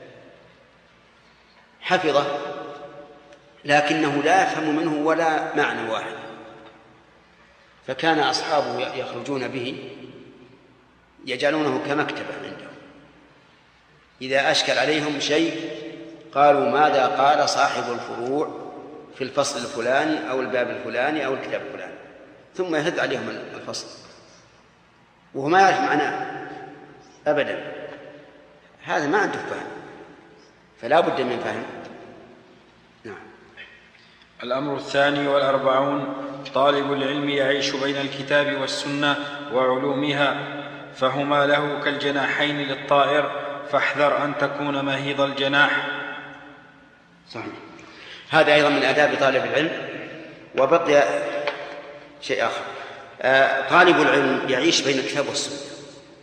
حفظه لكنه لا يفهم منه ولا معنى واحد، فكان أصحابه يخرجون به يجعلونه كمكتبة عندهم، إذا أشكل عليهم شيء قالوا ماذا قال صاحب الفروع في الفصل الفلاني أو الباب الفلاني أو الكتاب الفلاني، ثم يهد عليهم الفصل وهو ما يعرف معناه أبدا. هذا ما عنده فهم، فلا بد من فهم. نعم.
الأمر 42 طالب العلم يعيش بين الكتاب والسنة وعلومها، فهما له كالجناحين للطائر، فاحذر أن تكون مهيض الجناح.
صحيح. هذا أيضا من آداب طالب العلم. وبقي شيء آخر، طالب العلم يعيش بين الكتاب والسنة،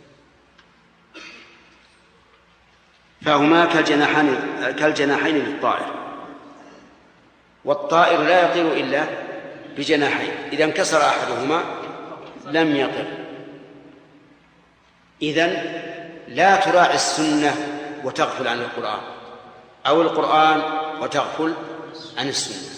فهما كالجناحين للطائر، والطائر لا يطير إلا بجناحين، إذا انكسر أحدهما لم يطر. إذن لا تراعي السنة وتغفل عن القرآن، أو القرآن وتغفل عن السنة.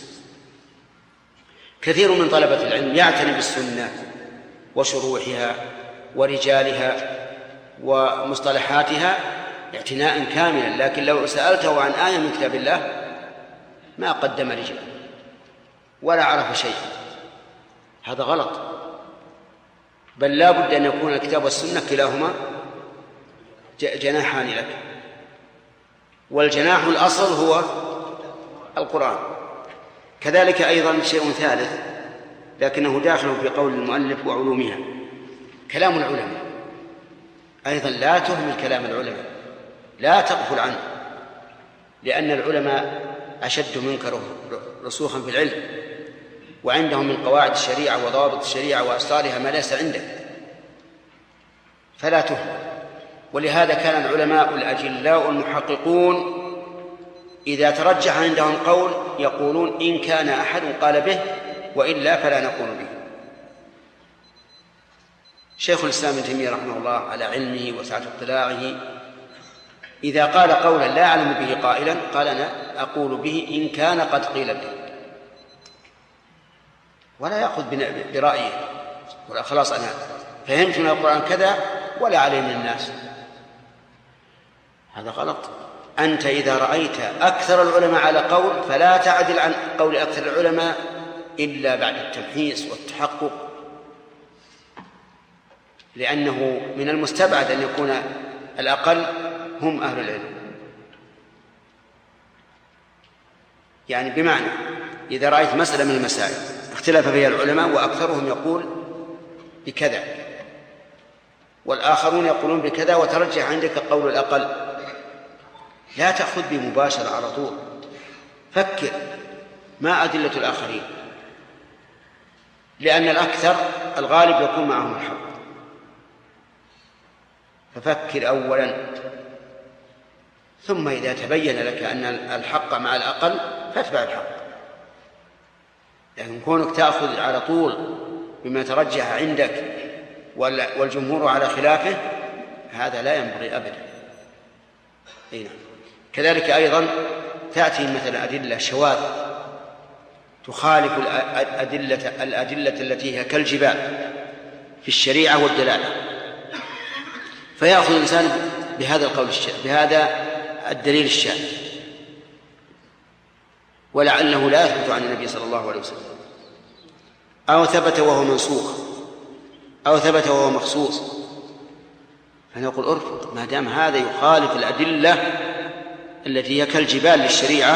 كثير من طلبة العلم يعتني بالسنة وشروحها ورجالها ومصطلحاتها اعتناء كاملا، لكن لو سألته عن آية من كتاب الله ما قدم رجلا ولا عرف شيئا، هذا غلط. بل لا بد أن يكون الكتاب والسنة كلاهما جناحان لك، والجناح الأصل هو القرآن. كذلك أيضا شيء ثالث لكنه داخل في قول المؤلف وعلومها، كلام العلماء أيضا لا تهمل كلام العلماء، لا تغفل عنه، لأن العلماء أشد منك رسوخا في العلم، وعندهم من قواعد الشريعة وضوابط الشريعة وأسرارها ما ليس عندك، فلا تهمل. ولهذا كان العلماء الأجلاء المحققون إذا ترجح عندهم قول يقولون إن كان أحد قال به وإلا فلا نقول به. شيخ الإسلام ابن تيمية رحمه الله على علمه وسعة اطلاعه إذا قال قولا لا أعلم به قائلا قال أنا أقول به إن كان قد قيل به. ولا يأخذ برأيه ولا خلاص أنا فهمت من القرآن كذا ولا عليه من الناس، هذا غلط. أنت إذا رأيت أكثر العلماء على قول فلا تعدل عن قول أكثر العلماء إلا بعد التمحيص والتحقق، لأنه من المستبعد أن يكون الأقل هم أهل العلم. يعني بمعنى إذا رأيت مسألة من المسائل اختلف فيها العلماء وأكثرهم يقول بكذا والآخرون يقولون بكذا وترجح عندك قول الأقل، لا تأخذ بمباشرة على طول، فكر ما أدلة الآخرين، لأن الأكثر الغالب يكون معهم الحق، ففكر أولا، ثم إذا تبين لك أن الحق مع الأقل فاتبع الحق. لكن كونك تأخذ على طول بما ترجح عندك والجمهور على خلافه هذا لا ينبغي أبدا. كذلك أيضا تأتي مثلا أدلة شواذ تخالف الأدلة التي هي كالجبال في الشريعة والدلالة، فيأخذ الإنسان بهذا القول بهذا الدليل الشاذ ولعله لا يثبت عن النبي صلى الله عليه وسلم، أو ثبت وهو منسوخ أو ثبت وهو مخصوص، فنقول ارفض ما دام هذا يخالف الأدلة التي هي كالجبال للشريعة،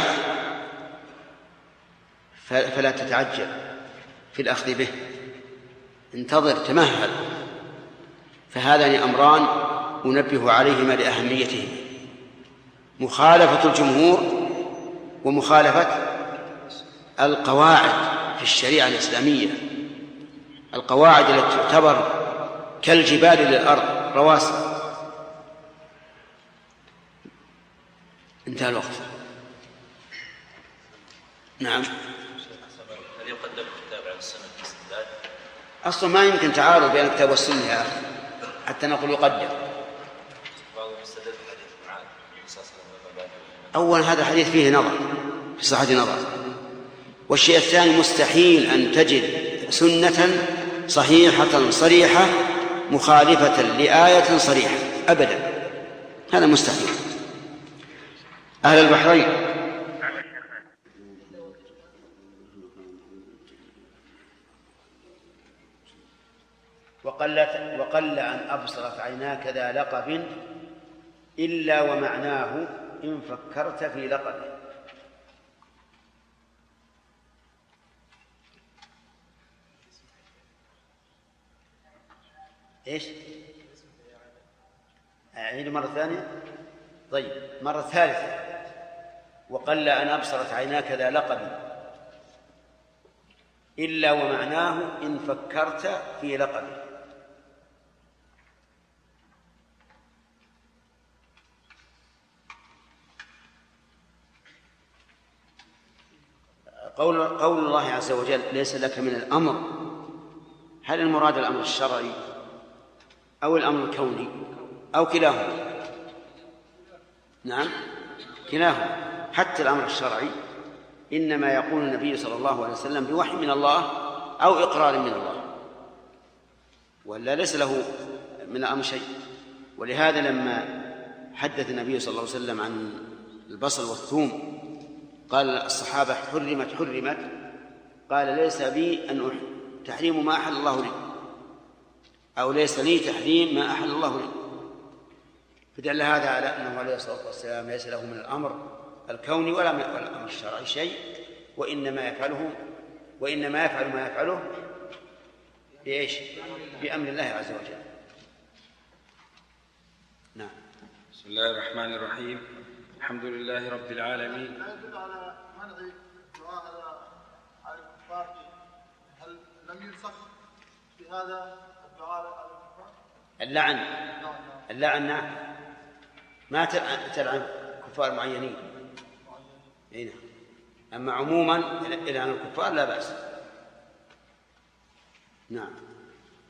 فلا تتعجل في الأخذ به، انتظر تمهل. فهذان أمران أنبه عليهما لأهميتهما: مخالفة الجمهور ومخالفة القواعد في الشريعة الإسلامية، القواعد التي تعتبر كالجبال للأرض رواسي. انتهى الوقت. نعم.
هل يقدم الكتاب على السنة في الاستدلال؟
أصلا ما يمكن تعارض بين الكتاب والسنة يا أخي حتى نقول يقدم. أول هذا الحديث فيه نظر في صحة نظر، والشيء الثاني مستحيل أن تجد سنة صحيحة صريحة مخالفة لآية صريحة أبدا، هذا مستحيل. أهل البحرين وقل أن أبصرت عيناك ذا لقب إلا ومعناه إن فكرت في لقبه. إيش؟ أعيد مرة ثانية؟ طيب مرة ثالثة. وقل أن أبصرت عيناك ذا لقب إلا ومعناه إن فكرت في لقبه. قول الله عز وجل ليس لك من الأمر، هل المراد الأمر الشرعي أو الأمر الكوني أو كلاهما؟ نعم كلاهما. حتى الأمر الشرعي إنما يقول النبي صلى الله عليه وسلم بوحي من الله أو إقرار من الله، ولا ليس له من الأمر شيء. ولهذا لما حدث النبي صلى الله عليه وسلم عن البصل والثوم قال الصحابة حرمت قال ليس بي أن تحريم ما أحل الله لي، أو ليس لي تحريم ما أحل الله لي. فدل هذا على أنه عليه الصلاة والسلام ليس له من الأمر الكوني ولا من الأمر الشرعي شيء، وإنما يفعل ما يفعله بإيش؟ بأمر الله عز وجل. نعم.
بسم الله الرحمن الرحيم. الحمد لله رب العالمين.
لا يدل على منع دعاء على الكفار، هل لم ينسخ بهذا الدعاء على الكفار؟
اللعن نعم، ما تلعن كفار معينين. هنا. أما عموما إلى عن الكفار لا بأس. نعم.